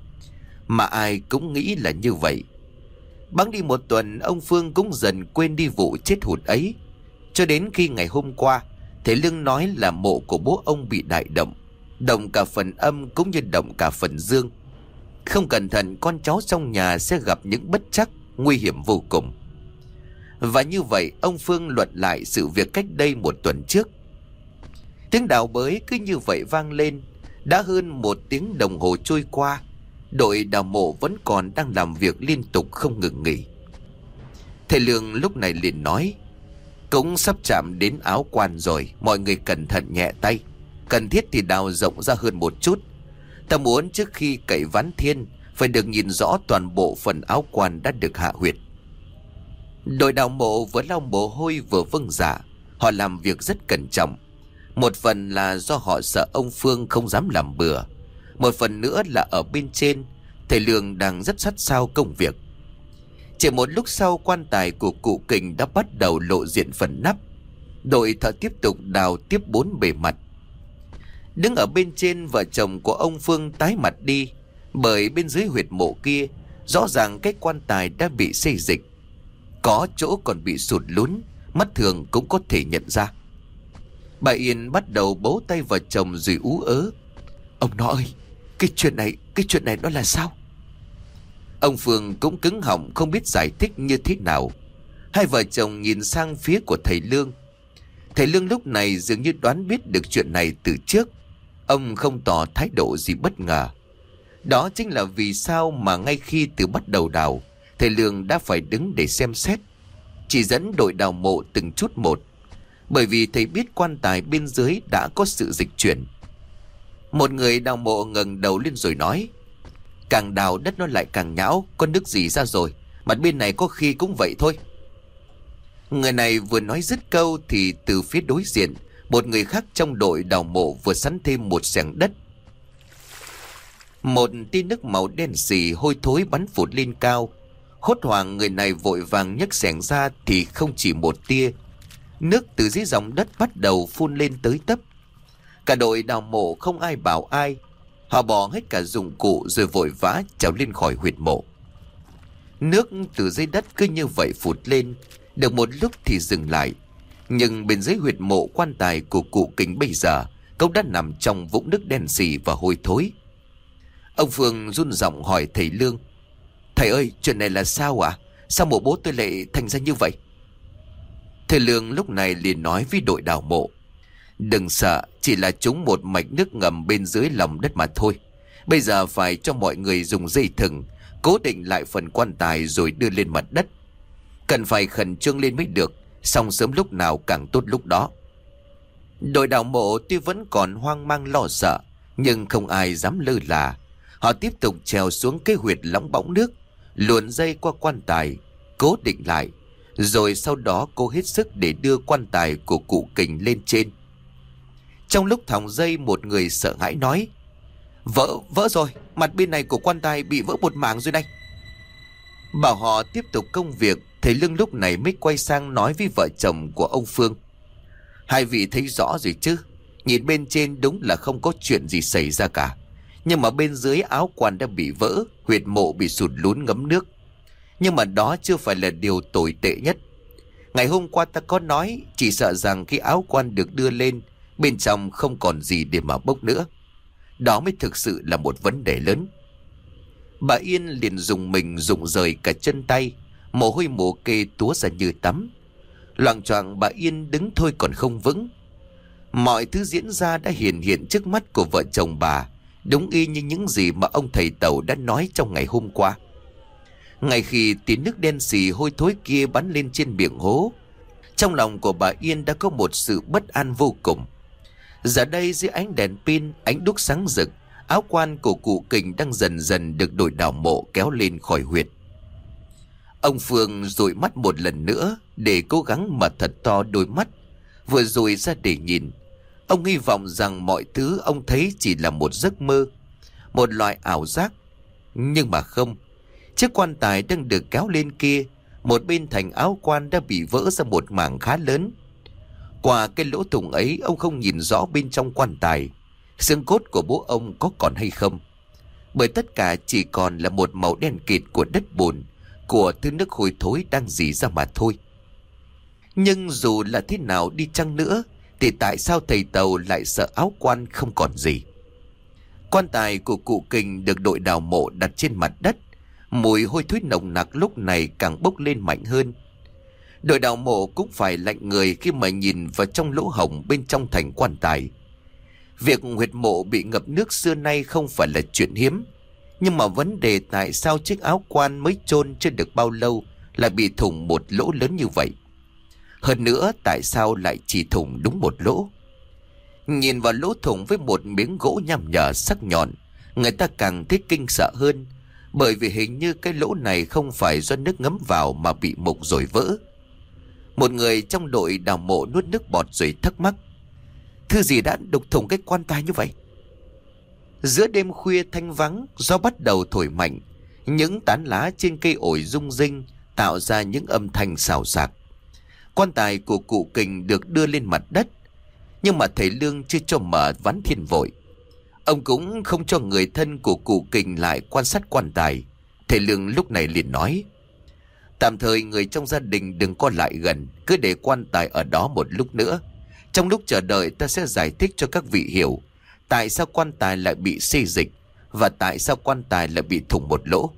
Mà ai cũng nghĩ là như vậy. Bẵng đi 1 tuần, ông Phương cũng dần quên đi vụ chết hụt ấy. Cho đến khi ngày hôm qua, thầy Lương nói là mộ của bố ông bị đại động, động cả phần âm cũng như động cả phần dương. Không cẩn thận con cháu trong nhà sẽ gặp những bất trắc nguy hiểm vô cùng. Và như vậy ông Phương luận lại sự việc cách đây 1 tuần trước. Tiếng đào bới cứ như vậy vang lên. Đã hơn 1 tiếng đồng hồ trôi qua, đội đào mộ vẫn còn đang làm việc liên tục không ngừng nghỉ. Thầy Lương lúc này liền nói: cũng sắp chạm đến áo quan rồi, mọi người cẩn thận nhẹ tay. Cần thiết thì đào rộng ra hơn một chút. Ta muốn trước khi cậy ván thiên phải được nhìn rõ toàn bộ phần áo quan đã được hạ huyệt. Đội đào mộ vừa lau mồ hôi vừa vâng dạ. Họ làm việc rất cẩn trọng. Một phần là do họ sợ ông Phương không dám làm bừa, một phần nữa là ở bên trên thầy Lương đang rất sát sao công việc. Chỉ một lúc sau, quan tài của cụ Kình đã bắt đầu lộ diện phần nắp. Đội thợ tiếp tục đào tiếp 4 bề mặt. Đứng ở bên trên, vợ chồng của ông Phương tái mặt đi, bởi bên dưới huyệt mộ kia rõ ràng cái quan tài đã bị xê dịch, có chỗ còn bị sụt lún, mắt thường cũng có thể nhận ra. Bà Yên bắt đầu bấu tay vào chồng rồi ú ớ: ông nó ơi, cái chuyện này nó là sao? Ông Phương cũng cứng họng không biết giải thích như thế nào. Hai vợ chồng nhìn sang phía của thầy Lương. Thầy Lương lúc này dường như đoán biết được chuyện này từ trước. Ông không tỏ thái độ gì bất ngờ. Đó chính là vì sao mà ngay khi từ bắt đầu đào, thầy Lương đã phải đứng để xem xét, chỉ dẫn đội đào mộ từng chút một, bởi vì thầy biết quan tài bên dưới đã có sự dịch chuyển. Một người đào mộ ngẩng đầu lên rồi nói: càng đào đất nó lại càng nhão, có nước gì ra rồi, mặt bên này có khi cũng vậy thôi. Người này vừa nói dứt câu thì từ phía đối diện, một người khác trong đội đào mộ vừa sắn thêm một xẻng đất. Một tia nước màu đen xì hôi thối bắn phụt lên cao. Hốt hoảng, người này vội vàng nhấc xẻng ra thì không chỉ một tia nước từ dưới dòng đất bắt đầu phun lên tới tấp. Cả đội đào mộ không ai bảo ai, họ bỏ hết cả dụng cụ rồi vội vã trèo lên khỏi huyệt mộ. Nước từ dưới đất cứ như vậy phụt lên, được một lúc thì dừng lại. Nhưng bên dưới huyệt mộ quan tài của cụ Kình bây giờ cũng đã nằm trong vũng nước đen xì và hôi thối. Ông Phương run giọng hỏi thầy Lương: Thầy ơi, chuyện này là sao ạ? Sao mộ bố tôi lại thành ra như vậy? Thầy Lương lúc này liền nói với đội đào mộ: Đừng sợ, chỉ là trúng một mạch nước ngầm bên dưới lòng đất mà thôi. Bây giờ phải cho mọi người dùng dây thừng cố định lại phần quan tài rồi đưa lên mặt đất. Cần phải khẩn trương lên mới được, xong sớm lúc nào càng tốt lúc đó. Đội đào mộ tuy vẫn còn hoang mang lo sợ, nhưng không ai dám lơ là. Họ tiếp tục trèo xuống cái huyệt lóng bõng nước, luồn dây qua quan tài, cố định lại, rồi sau đó cố hết sức để đưa quan tài của cụ Kình lên trên. Trong lúc thòng dây, một người sợ hãi nói: Vỡ rồi, mặt bên này của quan tài bị vỡ một mảng rồi đây. Bảo họ tiếp tục công việc, thầy Lương lúc này mới quay sang nói với vợ chồng của ông Phương: Hai vị thấy rõ rồi chứ? Nhìn bên trên đúng là không có chuyện gì xảy ra cả, nhưng mà bên dưới áo quan đã bị vỡ, huyệt mộ bị sụt lún ngấm nước. Nhưng mà đó chưa phải là điều tồi tệ nhất. Ngày hôm qua ta có nói, chỉ sợ rằng khi áo quan được đưa lên, bên trong không còn gì để mà bốc nữa. Đó mới thực sự là một vấn đề lớn. Bà Yên liền dùng mình rụng rời cả chân tay, mồ hôi mồ kê túa ra như tắm. Loạng choạng bà Yên đứng thôi còn không vững. Mọi thứ diễn ra đã hiện trước mắt của vợ chồng bà, đúng y như những gì mà ông thầy Tàu đã nói trong ngày hôm qua. Ngay khi tiếng nước đen xì hôi thối kia bắn lên trên miệng hố, trong lòng của bà Yên đã có một sự bất an vô cùng. Giờ đây dưới ánh đèn pin, ánh đuốc sáng rực, áo quan của cụ Kình đang dần dần được đội đào mộ kéo lên khỏi huyệt. Ông Phương dụi mắt một lần nữa để cố gắng mở thật to đôi mắt, vừa dụi ra để nhìn. Ông hy vọng rằng mọi thứ ông thấy chỉ là một giấc mơ, một loại ảo giác. Nhưng mà không. Chiếc quan tài đang được kéo lên kia, một bên thành áo quan đã bị vỡ ra một mảng khá lớn. Qua cái lỗ thủng ấy, ông không nhìn rõ bên trong quan tài xương cốt của bố ông có còn hay không, bởi tất cả chỉ còn là một màu đen kịt của đất bùn, của thứ nước hôi thối đang rỉ ra mà thôi. Nhưng dù là thế nào đi chăng nữa, thì tại sao thầy Tàu lại sợ áo quan không còn gì? Quan tài của cụ Kình được đội đào mộ đặt trên mặt đất, mùi hôi thối nồng nặc lúc này càng bốc lên mạnh hơn. Đội đào mộ cũng phải lạnh người khi mà nhìn vào trong lỗ hổng bên trong thành quan tài. Việc huyệt mộ bị ngập nước xưa nay không phải là chuyện hiếm, nhưng mà vấn đề tại sao chiếc áo quan mới chôn chưa được bao lâu lại bị thủng một lỗ lớn như vậy? Hơn nữa, tại sao lại chỉ thủng đúng một lỗ? Nhìn vào lỗ thủng với một miếng gỗ nham nhở sắc nhọn, người ta càng thấy kinh sợ hơn, bởi vì hình như cái lỗ này không phải do nước ngấm vào mà bị mục rồi vỡ. Một người trong đội đào mộ nuốt nước bọt rồi thắc mắc: Thứ gì đã đục thủng cái quan tài như vậy? Giữa đêm khuya thanh vắng, gió bắt đầu thổi mạnh, những tán lá trên cây ổi rung rinh tạo ra những âm thanh xào xạc. Quan tài của cụ Kình được đưa lên mặt đất, nhưng mà thầy Lương chưa cho mở ván thiên vội. Ông cũng không cho người thân của cụ Kình lại quan sát quan tài. Thầy Lương lúc này liền nói: Tạm thời người trong gia đình đừng có lại gần, cứ để quan tài ở đó một lúc nữa. Trong lúc chờ đợi, ta sẽ giải thích cho các vị hiểu tại sao quan tài lại bị xê dịch và tại sao quan tài lại bị thủng một lỗ.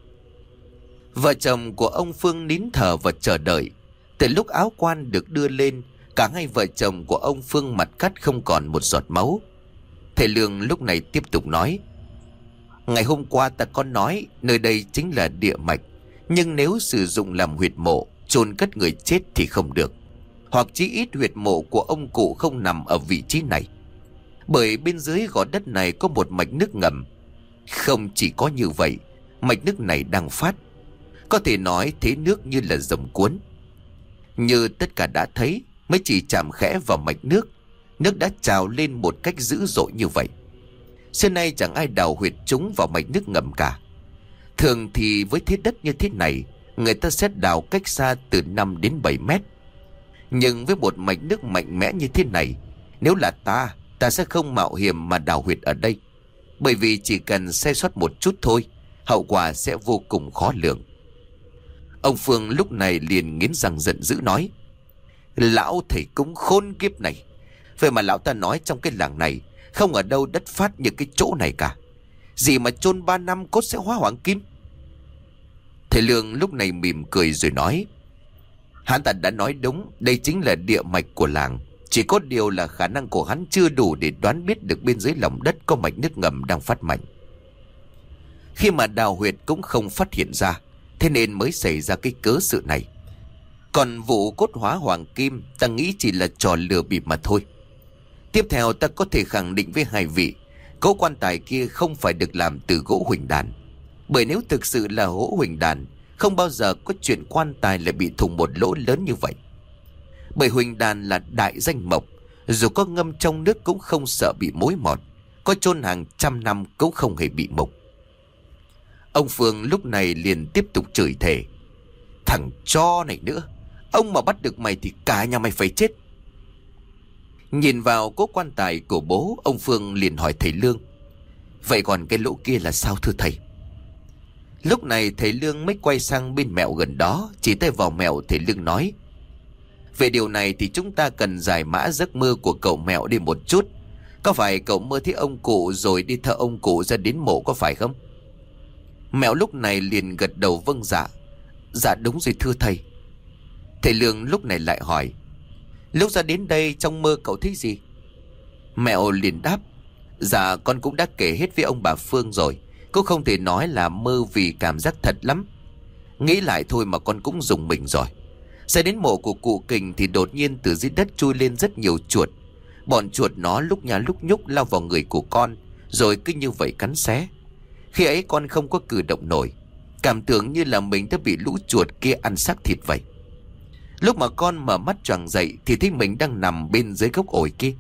Vợ chồng của ông Phương nín thở và chờ đợi. Từ lúc áo quan được đưa lên, cả hai vợ chồng của ông Phương mặt cắt không còn một giọt máu. Thầy Lương lúc này tiếp tục nói: Ngày hôm qua ta có nói nơi đây chính là địa mạch, nhưng nếu sử dụng làm huyệt mộ chôn cất người chết thì không được, hoặc chí ít huyệt mộ của ông cụ không nằm ở vị trí này, bởi bên dưới gò đất này có một mạch nước ngầm. Không chỉ có như vậy, mạch nước này đang phát, có thể nói thế nước như là dòng cuốn. Như tất cả đã thấy, mới chỉ chạm khẽ vào mạch nước, nước đã trào lên một cách dữ dội như vậy. Xưa nay chẳng ai đào huyệt trúng vào mạch nước ngầm cả. Thường thì với thế đất như thế này, người ta sẽ đào cách xa từ 5 đến 7 mét. Nhưng với một mạch nước mạnh mẽ như thế này, nếu là ta sẽ không mạo hiểm mà đào huyệt ở đây, bởi vì chỉ cần sai sót một chút thôi, hậu quả sẽ vô cùng khó lường. Ông Phương lúc này liền nghiến răng giận dữ nói: Lão thầy cúng khôn kiếp này, vậy mà lão ta nói trong cái làng này không ở đâu đất phát như cái chỗ này cả. Gì mà chôn 3 năm cốt sẽ hóa hoàng kim? Thầy Lương lúc này mỉm cười rồi nói: Hắn ta đã nói đúng, đây chính là địa mạch của làng. Chỉ có điều là khả năng của hắn chưa đủ để đoán biết được bên dưới lòng đất có mạch nước ngầm đang phát mạnh. Khi mà đào huyệt cũng không phát hiện ra, thế nên mới xảy ra cái cớ sự này. Còn vụ cốt hóa hoàng kim, ta nghĩ chỉ là trò lừa bịp mà thôi. Tiếp theo ta có thể khẳng định với hai vị, cỗ quan tài kia không phải được làm từ gỗ huỳnh đàn. Bởi nếu thực sự là gỗ huỳnh đàn, không bao giờ có chuyện quan tài lại bị thủng một lỗ lớn như vậy. Bởi huỳnh đàn là đại danh mộc, dù có ngâm trong nước cũng không sợ bị mối mọt, có chôn hàng trăm năm cũng không hề bị mục. Ông Phương lúc này liền tiếp tục chửi thề: Thằng cho này nữa, ông mà bắt được mày thì cả nhà mày phải chết. Nhìn vào cỗ quan tài của bố, ông Phương liền hỏi thầy Lương: Vậy còn cái lỗ kia là sao thưa thầy? Lúc này thầy Lương mới quay sang bên mẹo gần đó, chỉ tay vào mẹo. Thầy Lương nói: Về điều này thì chúng ta cần giải mã giấc mơ của cậu mẹo đi một chút. Có phải cậu mơ thấy ông cụ rồi đi theo ông cụ ra đến mộ có phải không? Mẹo lúc này liền gật đầu vâng dạ. Dạ đúng rồi thưa thầy. Thầy Lương lúc này lại hỏi: Lúc ra đến đây trong mơ cậu thấy gì? Mẹo liền đáp: Dạ con cũng đã kể hết với ông bà Phương rồi. Cũng không thể nói là mơ vì cảm giác thật lắm. Nghĩ lại thôi mà con cũng rùng mình rồi. Ra đến mộ của cụ Kình thì đột nhiên từ dưới đất chui lên rất nhiều chuột. Bọn chuột nó lúc nhá lúc nhúc lao vào người của con, rồi cứ như vậy cắn xé. Khi ấy con không có cử động nổi, cảm tưởng như là mình đã bị lũ chuột kia ăn xác thịt vậy. Lúc mà con mở mắt choàng dậy thì thấy mình đang nằm bên dưới gốc ổi kia.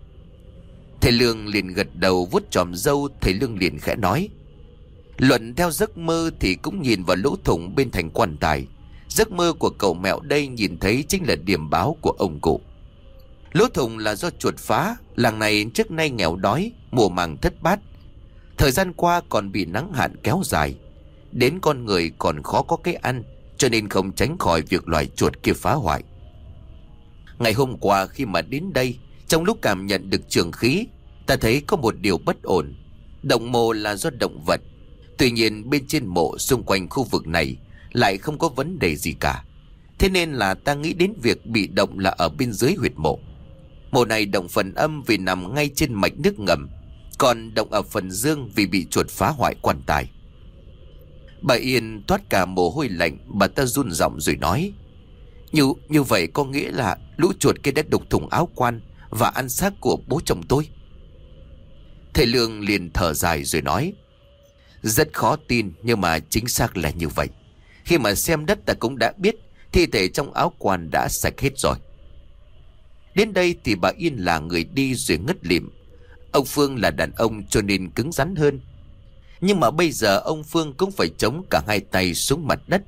Thầy Lương liền gật đầu vuốt chòm râu. Thầy Lương liền khẽ nói: Luận theo giấc mơ thì cũng nhìn vào lỗ thủng bên thành quan tài. Giấc mơ của cậu mẹo đây nhìn thấy chính là điểm báo của ông cụ. Lỗ thủng là do chuột phá. Làng này trước nay nghèo đói, mùa màng thất bát. Thời gian qua còn bị nắng hạn kéo dài, đến con người còn khó có cái ăn, cho nên không tránh khỏi việc loài chuột kia phá hoại. Ngày hôm qua khi mà đến đây, trong lúc cảm nhận được trường khí, ta thấy có một điều bất ổn. Động mộ là do động vật, tuy nhiên bên trên mộ xung quanh khu vực này lại không có vấn đề gì cả. Thế nên là ta nghĩ đến việc bị động là ở bên dưới huyệt mộ. Mộ này động phần âm vì nằm ngay trên mạch nước ngầm, còn động ở phần dương vì bị chuột phá hoại quan tài. Bà Yên toát cả mồ hôi lạnh. Bà ta run giọng rồi nói: Như vậy có nghĩa là lũ chuột kia đã đục thủng áo quan và ăn xác của bố chồng tôi. Thầy Lương liền thở dài rồi nói: Rất khó tin, nhưng mà chính xác là như vậy. Khi mà xem đất ta cũng đã biết thi thể trong áo quan đã sạch hết rồi. Đến đây thì bà Yên là người đi rồi ngất lịm. Ông Phương là đàn ông cho nên cứng rắn hơn. Nhưng mà bây giờ ông Phương cũng phải chống cả hai tay xuống mặt đất.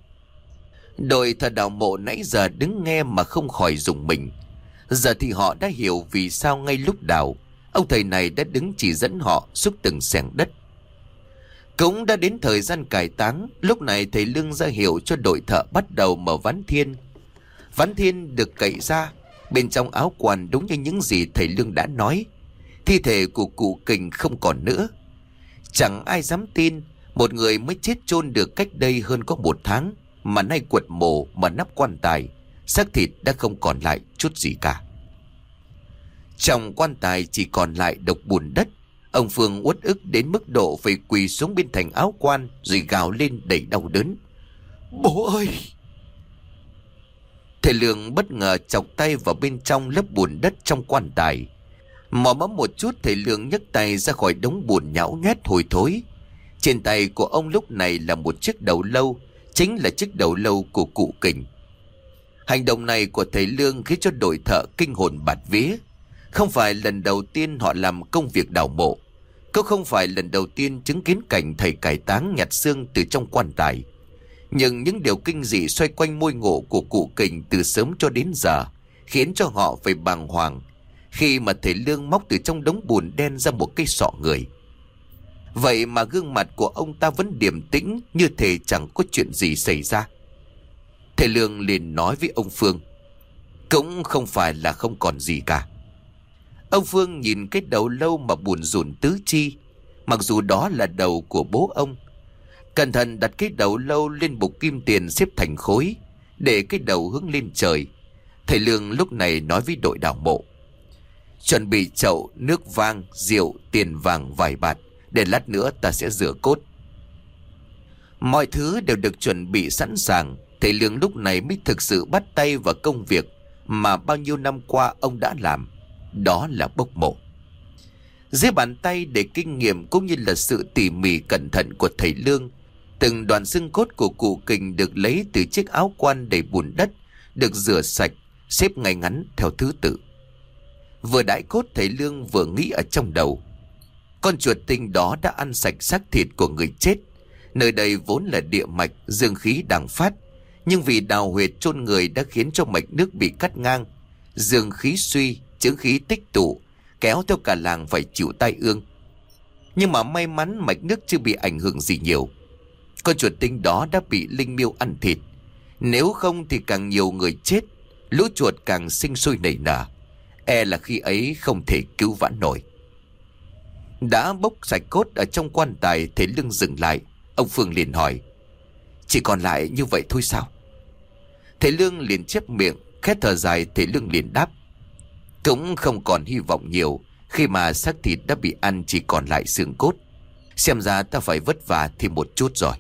Đội thợ đào mộ nãy giờ đứng nghe mà không khỏi rùng mình. Giờ thì họ đã hiểu vì sao ngay lúc đào, ông thầy này đã đứng chỉ dẫn họ xúc từng xẻng đất. Cũng đã đến thời gian cải táng. Lúc này thầy Lương ra hiệu cho đội thợ bắt đầu mở ván thiên. Ván thiên được cậy ra. Bên trong áo quan đúng như những gì thầy Lương đã nói, thi thể của cụ Kình không còn nữa. Chẳng ai dám tin một người mới chết chôn được cách đây hơn có 1 tháng mà nay quật mộ mà nắp quan tài, xác thịt đã không còn lại chút gì cả. Trong quan tài chỉ còn lại độc bùn đất. Ông Phương uất ức đến mức độ phải quỳ xuống bên thành áo quan rồi gào lên đầy đau đớn: Bố ơi! Thầy Lương bất ngờ chọc tay vào bên trong lớp bùn đất trong quan tài. Mò mẫm một chút, thầy Lương nhấc tay ra khỏi đống bùn nhão nhét hôi thối. Trên tay của ông lúc này là một chiếc đầu lâu, chính là chiếc đầu lâu của cụ Kình. Hành động này của thầy Lương khiến cho đội thợ kinh hồn bạt vía. Không phải lần đầu tiên họ làm công việc đào mộ, cũng không phải lần đầu tiên chứng kiến cảnh thầy cải táng nhặt xương từ trong quan tài. Nhưng những điều kinh dị xoay quanh môi ngộ của cụ Kình từ sớm cho đến giờ khiến cho họ phải bàng hoàng khi mà thầy Lương móc từ trong đống bùn đen ra một cái sọ người. Vậy mà gương mặt của ông ta vẫn điềm tĩnh, như thể chẳng có chuyện gì xảy ra. Thầy Lương liền nói với ông Phương: Cũng không phải là không còn gì cả. Ông Phương nhìn cái đầu lâu mà buồn rùn tứ chi. mặc dù đó là đầu của bố ông. Cẩn thận đặt cái đầu lâu lên bục kim tiền xếp thành khối, để cái đầu hướng lên trời. Thầy Lương lúc này nói với đội đào mộ: chuẩn bị chậu, nước vang, rượu, tiền vàng vài bạt, để lát nữa ta sẽ rửa cốt. Mọi thứ đều được chuẩn bị sẵn sàng. Thầy Lương lúc này mới thực sự bắt tay vào công việc mà bao nhiêu năm qua ông đã làm, đó là bốc mộ. Dưới bàn tay để kinh nghiệm cũng như là sự tỉ mỉ cẩn thận của thầy Lương, từng đoạn xương cốt của cụ Kình được lấy từ chiếc áo quan đầy bùn đất, được rửa sạch, xếp ngay ngắn theo thứ tự. Vừa đãi cốt, thầy Lương vừa nghĩ ở trong đầu: con chuột tinh đó đã ăn sạch xác thịt của người chết. Nơi đây vốn là địa mạch, dương khí đang phát, nhưng vì đào huyệt chôn người đã khiến cho mạch nước bị cắt ngang, dương khí suy, chứng khí tích tụ, kéo theo cả làng phải chịu tai ương. Nhưng mà may mắn mạch nước chưa bị ảnh hưởng gì nhiều. Con chuột tinh đó đã bị linh miêu ăn thịt, nếu không thì càng nhiều người chết, lũ chuột càng sinh sôi nảy nở, e là khi ấy không thể cứu vãn nổi. Đã bốc sạch cốt ở trong quan tài, thầy Lương dừng lại. Ông Phương liền hỏi: chỉ còn lại như vậy thôi sao? Thầy Lương liền chép miệng, khẽ thở dài. Thầy Lương liền đáp: cũng không còn hy vọng nhiều, khi mà xác thịt đã bị ăn chỉ còn lại xương cốt. Xem ra ta phải vất vả thêm một chút rồi.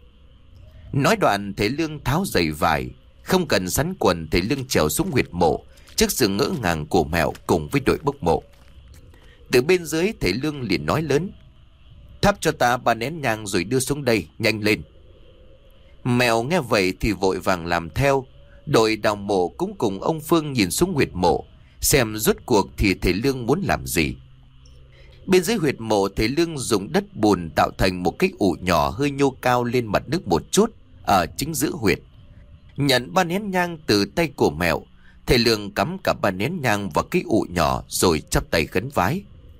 Nói đoạn, thầy Lương tháo giày vải, không cần sắn quần, thầy Lương trèo xuống huyệt mộ trước sự ngỡ ngàng của Mẹo cùng với đội bốc mộ. Từ bên dưới, thầy Lương liền nói lớn: thắp cho ta 3 nén nhang rồi đưa xuống đây, nhanh lên. Mẹo nghe vậy thì vội vàng làm theo. Đội đào mộ cũng cùng ông Phương nhìn xuống huyệt mộ, xem rốt cuộc thì thầy Lương muốn làm gì. Bên dưới huyệt mộ, thầy Lương dùng đất bùn tạo thành một cái ụ nhỏ hơi nhô cao lên mặt nước một chút ở chính giữa huyệt. Nhận 3 nén nhang từ tay của Mẹo, thầy Lương cắm cả 3 nén nhang vào cái ụ nhỏ rồi chắp tay khấn vái.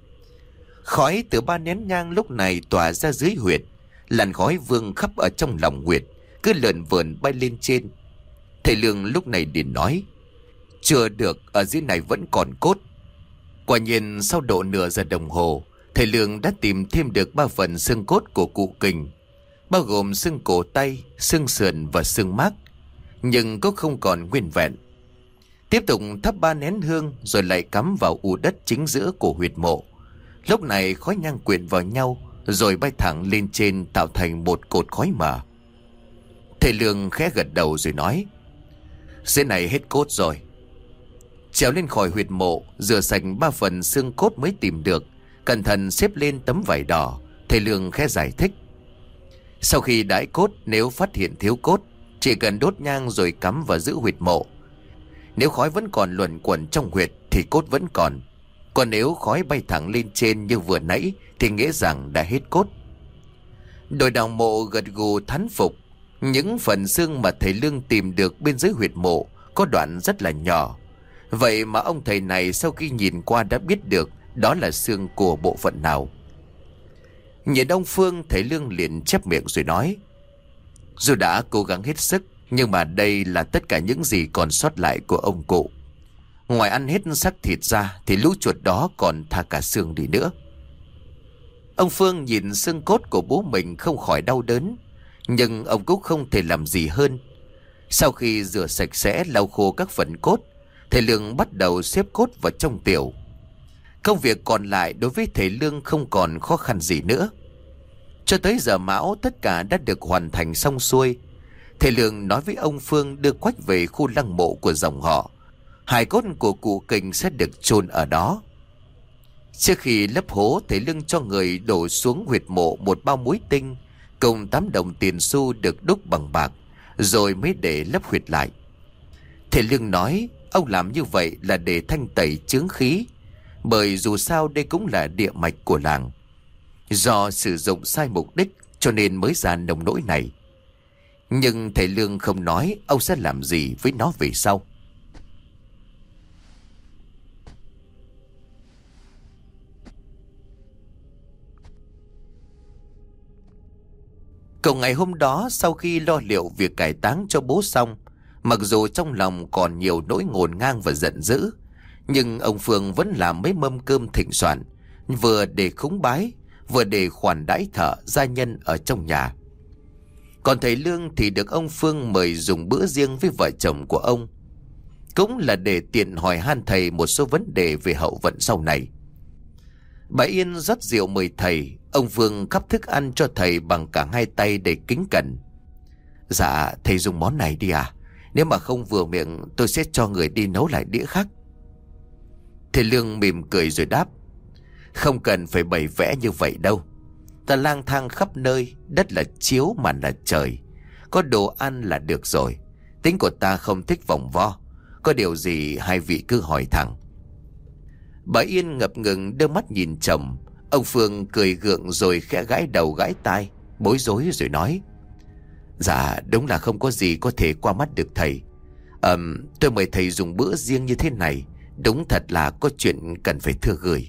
Khói từ 3 nén nhang lúc này tỏa ra dưới huyệt, làn khói vương khắp ở trong lòng huyệt, cứ lượn vờn bay lên trên. Thầy Lương lúc này liền nói: chưa được, ở dưới này vẫn còn cốt. Quả nhiên sau độ nửa giờ đồng hồ, thầy Lương đã tìm thêm được 3 phần xương cốt của cụ Kình, bao gồm xương cổ tay, xương sườn và xương mác, nhưng cũng không còn nguyên vẹn. Tiếp tục thắp 3 nén hương rồi lại cắm vào ụ đất chính giữa của huyệt mộ. Lúc này khói nhang quyện vào nhau rồi bay thẳng lên trên, tạo thành một cột khói mờ. Thầy Lương khẽ gật đầu rồi nói: dưới này hết cốt rồi. Trèo lên khỏi huyệt mộ, rửa sạch 3 phần xương cốt mới tìm được, cẩn thận xếp lên tấm vải đỏ. Thầy Lương khẽ giải thích: sau khi đãi cốt, nếu phát hiện thiếu cốt, chỉ cần đốt nhang rồi cắm vào giữ huyệt mộ. Nếu khói vẫn còn luẩn quẩn trong huyệt thì cốt vẫn còn, còn nếu khói bay thẳng lên trên như vừa nãy thì nghĩa rằng đã hết cốt. Đội đào mộ gật gù thán phục. Những phần xương mà thầy Lương tìm được bên dưới huyệt mộ có đoạn rất là nhỏ, vậy mà ông thầy này sau khi nhìn qua đã biết được đó là xương của bộ phận nào. Nhìn ông Phương, thầy Lương liền chép miệng rồi nói: dù đã cố gắng hết sức, nhưng mà đây là tất cả những gì còn sót lại của ông cụ. Ngoài ăn hết xác thịt ra thì lũ chuột đó còn tha cả xương đi nữa. Ông Phương nhìn xương cốt của bố mình không khỏi đau đớn, nhưng ông cũng không thể làm gì hơn. Sau khi rửa sạch sẽ, lau khô các phần cốt, thầy Lương bắt đầu xếp cốt vào trong tiểu. Công việc còn lại đối với thầy Lương không còn khó khăn gì nữa. Cho tới giờ mão, tất cả đã được hoàn thành xong xuôi. Thầy Lương nói với ông Phương đưa Quách về khu lăng mộ của dòng họ. Hài cốt của cụ Kình sẽ được chôn ở đó. Trước khi lấp hố, thầy Lương cho người đổ xuống huyệt mộ một bao muối tinh cùng 8 đồng tiền xu được đúc bằng bạc, rồi mới để lấp huyệt lại. Thầy Lương nói ông làm như vậy là để thanh tẩy chướng khí, bởi dù sao đây cũng là địa mạch của làng. Do sử dụng sai mục đích cho nên mới ra nông nỗi này. Nhưng thầy Lương không nói ông sẽ làm gì với nó về sau. Cậu ngày hôm đó, sau khi lo liệu việc cải táng cho bố xong, mặc dù trong lòng còn nhiều nỗi ngổn ngang và giận dữ, nhưng ông Phương vẫn làm mấy mâm cơm thịnh soạn, vừa để cúng bái, vừa để khoản đãi thợ gia nhân ở trong nhà. Còn thầy Lương thì được ông Phương mời dùng bữa riêng với vợ chồng của ông, cũng là để tiện hỏi han thầy một số vấn đề về hậu vận sau này. Bà Yên rót rượu mời thầy. Ông Phương khắp thức ăn cho thầy bằng cả hai tay để kính cẩn. Dạ thầy dùng món này đi à, nếu mà không vừa miệng tôi sẽ cho người đi nấu lại đĩa khác. Thầy Lương mỉm cười rồi đáp: Không cần phải bày vẽ như vậy đâu. Ta lang thang khắp nơi, đất là chiếu mà là trời, có đồ ăn là được rồi. Tính của ta không thích vòng vo, có điều gì hai vị cứ hỏi thẳng. Bà Yên ngập ngừng đưa mắt nhìn chồng. Ông Phương cười gượng rồi khẽ gãi đầu gãi tai, bối rối rồi nói: Dạ đúng là không có gì có thể qua mắt được thầy. Tôi mời thầy dùng bữa riêng như thế này, đúng thật là có chuyện cần phải thưa gửi.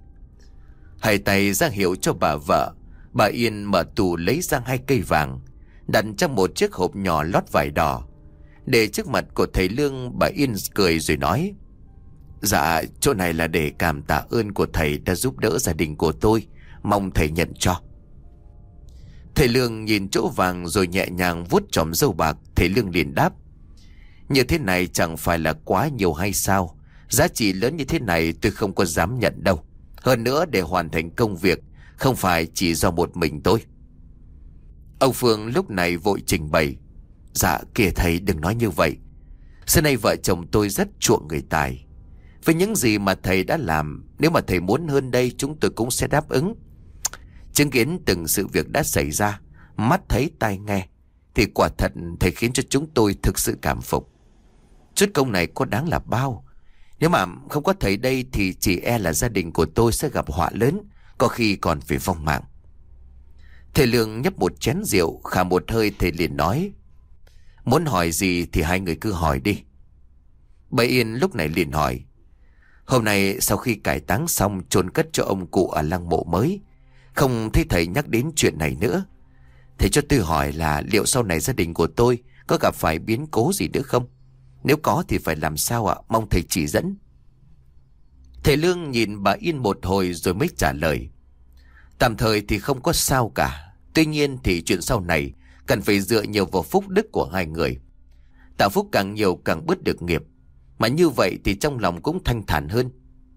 Hai tay ra hiệu cho bà vợ. Bà Yên mở tủ lấy ra 2 cây vàng, đặt trong một chiếc hộp nhỏ lót vải đỏ, để trước mặt của thầy Lương. Bà Yên cười rồi nói: Dạ chỗ này là để cảm tạ ơn của thầy đã giúp đỡ gia đình của tôi, mong thầy nhận cho. Thầy Lương nhìn chỗ vàng rồi nhẹ nhàng vuốt chòm râu bạc. Thầy Lương liền đáp: Như thế này chẳng phải là quá nhiều hay sao? Giá trị lớn như thế này tôi không có dám nhận đâu. Hơn nữa để hoàn thành công việc không phải chỉ do một mình tôi. Ông Phương lúc này vội trình bày: Dạ kìa thầy đừng nói như vậy. Xưa nay vợ chồng tôi rất chuộng người tài. Với những gì mà thầy đã làm, nếu mà thầy muốn hơn đây chúng tôi cũng sẽ đáp ứng. Chứng kiến từng sự việc đã xảy ra, mắt thấy tai nghe, thì quả thật thầy khiến cho chúng tôi thực sự cảm phục. Chút công này có đáng là bao. Nếu mà không có thầy đây thì chỉ e là gia đình của tôi sẽ gặp họa lớn, có khi còn phải vong mạng. Thầy Lương nhấp một chén rượu, khà một hơi thầy liền nói: Muốn hỏi gì thì hai người cứ hỏi đi. Bà Yên lúc này liền hỏi: Hôm nay sau khi cải táng xong chôn cất cho ông cụ ở lăng mộ mới, không thấy thầy nhắc đến chuyện này nữa. Thầy cho tôi hỏi là liệu sau này gia đình của tôi có gặp phải biến cố gì nữa không? Nếu có thì phải làm sao ạ? Mong thầy chỉ dẫn. Thầy Lương nhìn bà Yên một hồi rồi mới trả lời: Tạm thời thì không có sao cả. Tuy nhiên thì chuyện sau này cần phải dựa nhiều vào phúc đức của hai người. Tạo phúc càng nhiều càng bớt được nghiệp, mà như vậy thì trong lòng cũng thanh thản hơn.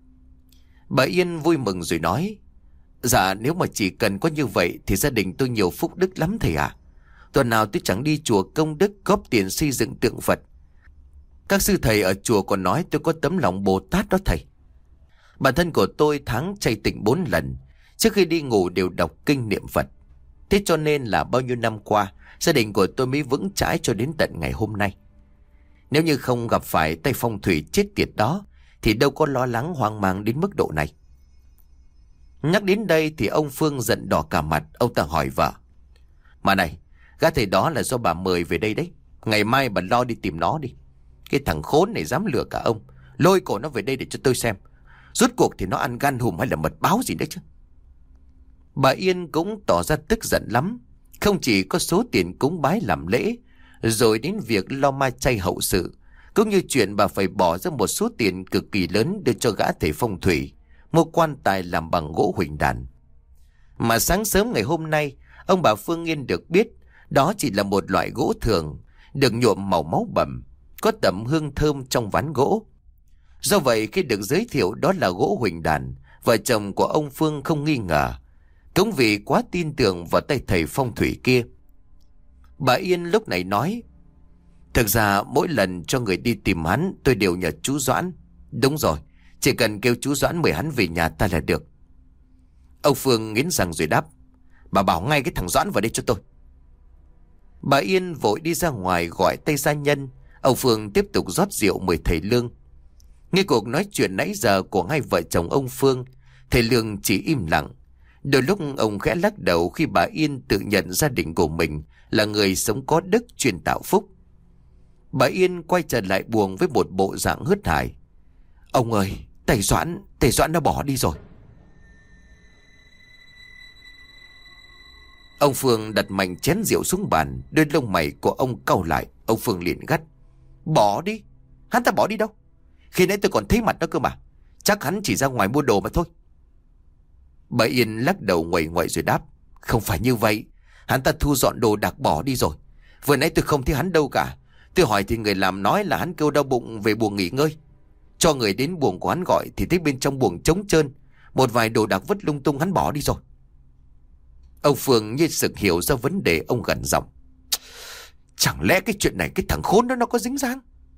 Bà Yên vui mừng rồi nói: Dạ nếu mà chỉ cần có như vậy thì gia đình tôi nhiều phúc đức lắm thầy ạ. Tuần nào tôi chẳng đi chùa công đức góp tiền xây dựng tượng Phật. Các sư thầy ở chùa còn nói tôi có tấm lòng Bồ Tát đó thầy. Bản thân của tôi tháng chay tịnh 4 lần, trước khi đi ngủ đều đọc kinh niệm Phật. Thế cho nên là bao nhiêu năm qua gia đình của tôi mới vững chãi cho đến tận ngày hôm nay. Nếu như không gặp phải tay phong thủy chết tiệt đó thì đâu có lo lắng hoang mang đến mức độ này. Nhắc đến đây thì ông Phương giận đỏ cả mặt. Ông ta hỏi vợ: Mà này, gã thầy đó là do bà mời về đây đấy. Ngày mai bà lo đi tìm nó đi. Cái thằng khốn này dám lừa cả ông. Lôi cổ nó về đây để cho tôi xem rốt cuộc thì nó ăn gan hùm hay là mật báo gì đấy chứ. Bà Yên cũng tỏ ra tức giận lắm. Không chỉ có số tiền cúng bái làm lễ, rồi đến việc lo ma chay hậu sự, cũng như chuyện bà phải bỏ ra một số tiền cực kỳ lớn đưa cho gã thầy phong thủy mua quan tài làm bằng gỗ huỳnh đàn. Mà sáng sớm ngày hôm nay, ông bà Phương Yên được biết đó chỉ là một loại gỗ thường, được nhuộm màu máu bầm, có tẩm hương thơm trong ván gỗ. Do vậy khi được giới thiệu đó là gỗ huỳnh đàn, vợ chồng của ông Phương không nghi ngờ, cũng vì quá tin tưởng vào tay thầy phong thủy kia. Bà Yên lúc này nói: Thực ra mỗi lần cho người đi tìm hắn tôi đều nhờ chú Doãn. Đúng rồi, chỉ cần kêu chú Doãn mời hắn về nhà ta là được. Ông Phương nghiến răng rồi đáp: Bà bảo ngay cái thằng Doãn vào đây cho tôi. Bà Yên vội đi ra ngoài gọi tay gia nhân. Ông Phương tiếp tục rót rượu mời thầy Lương. Nghe cuộc nói chuyện nãy giờ của hai vợ chồng ông Phương, thầy Lương chỉ im lặng. Đôi lúc ông khẽ lắc đầu khi bà Yên tự nhận gia đình của mình là người sống có đức truyền tạo phúc. Bà Yên quay trở lại buồng với một bộ dạng hớt hải: Ông ơi, thầy Doãn nó bỏ đi rồi. Ông Phương đặt mạnh chén rượu xuống bàn, đôi lông mày của ông cau lại. Ông Phương liền gắt: Bỏ đi? Hắn ta bỏ đi đâu? Khi nãy tôi còn thấy mặt nó cơ mà. Chắc hắn chỉ ra ngoài mua đồ mà thôi. Bà Yên lắc đầu nguậy nguậy rồi đáp: Không phải như vậy. Hắn ta thu dọn đồ đạc bỏ đi rồi. Vừa nãy tôi không thấy hắn đâu cả. Tôi hỏi thì người làm nói là hắn kêu đau bụng về buồng nghỉ ngơi. Cho người đến buồng của hắn gọi thì thấy bên trong buồng trống trơn. Một vài đồ đạc vứt lung tung hắn bỏ đi rồi. Ông Phương như sực hiểu ra vấn đề, ông gằn giọng: Chẳng lẽ cái chuyện này cái thằng khốn đó nó có dính dáng?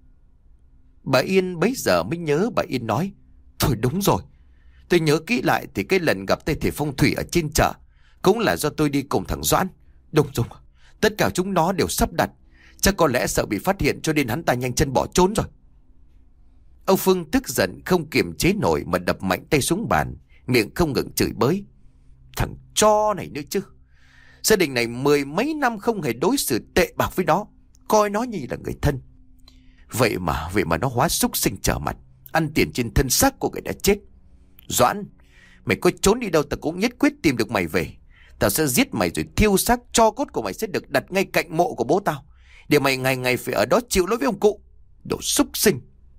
Bà Yên bấy giờ mới nhớ. Bà Yên nói: Thôi đúng rồi. Tôi nhớ kỹ lại thì cái lần gặp tay thầy phong thủy ở trên chợ cũng là do tôi đi cùng thằng Doãn. Đúng rồi, tất cả chúng nó đều sắp đặt. Chắc có lẽ sợ bị phát hiện cho nên hắn ta nhanh chân bỏ trốn rồi. Ông Phương tức giận không kiềm chế nổi mà đập mạnh tay xuống bàn, miệng không ngừng chửi bới: Thằng cho này nữa chứ. Gia đình này mười mấy năm không hề đối xử tệ bạc với nó, coi nó như là người thân. Vậy mà nó hóa súc sinh trở mặt, ăn tiền trên thân xác của người đã chết. Doãn, mày có trốn đi đâu tao cũng nhất quyết tìm được mày về. Tao sẽ giết mày rồi thiêu xác, tro cốt của mày sẽ được đặt ngay cạnh mộ của bố tao, để mày ngày ngày phải ở đó chịu lỗi với ông cụ. Đồ súc sinh.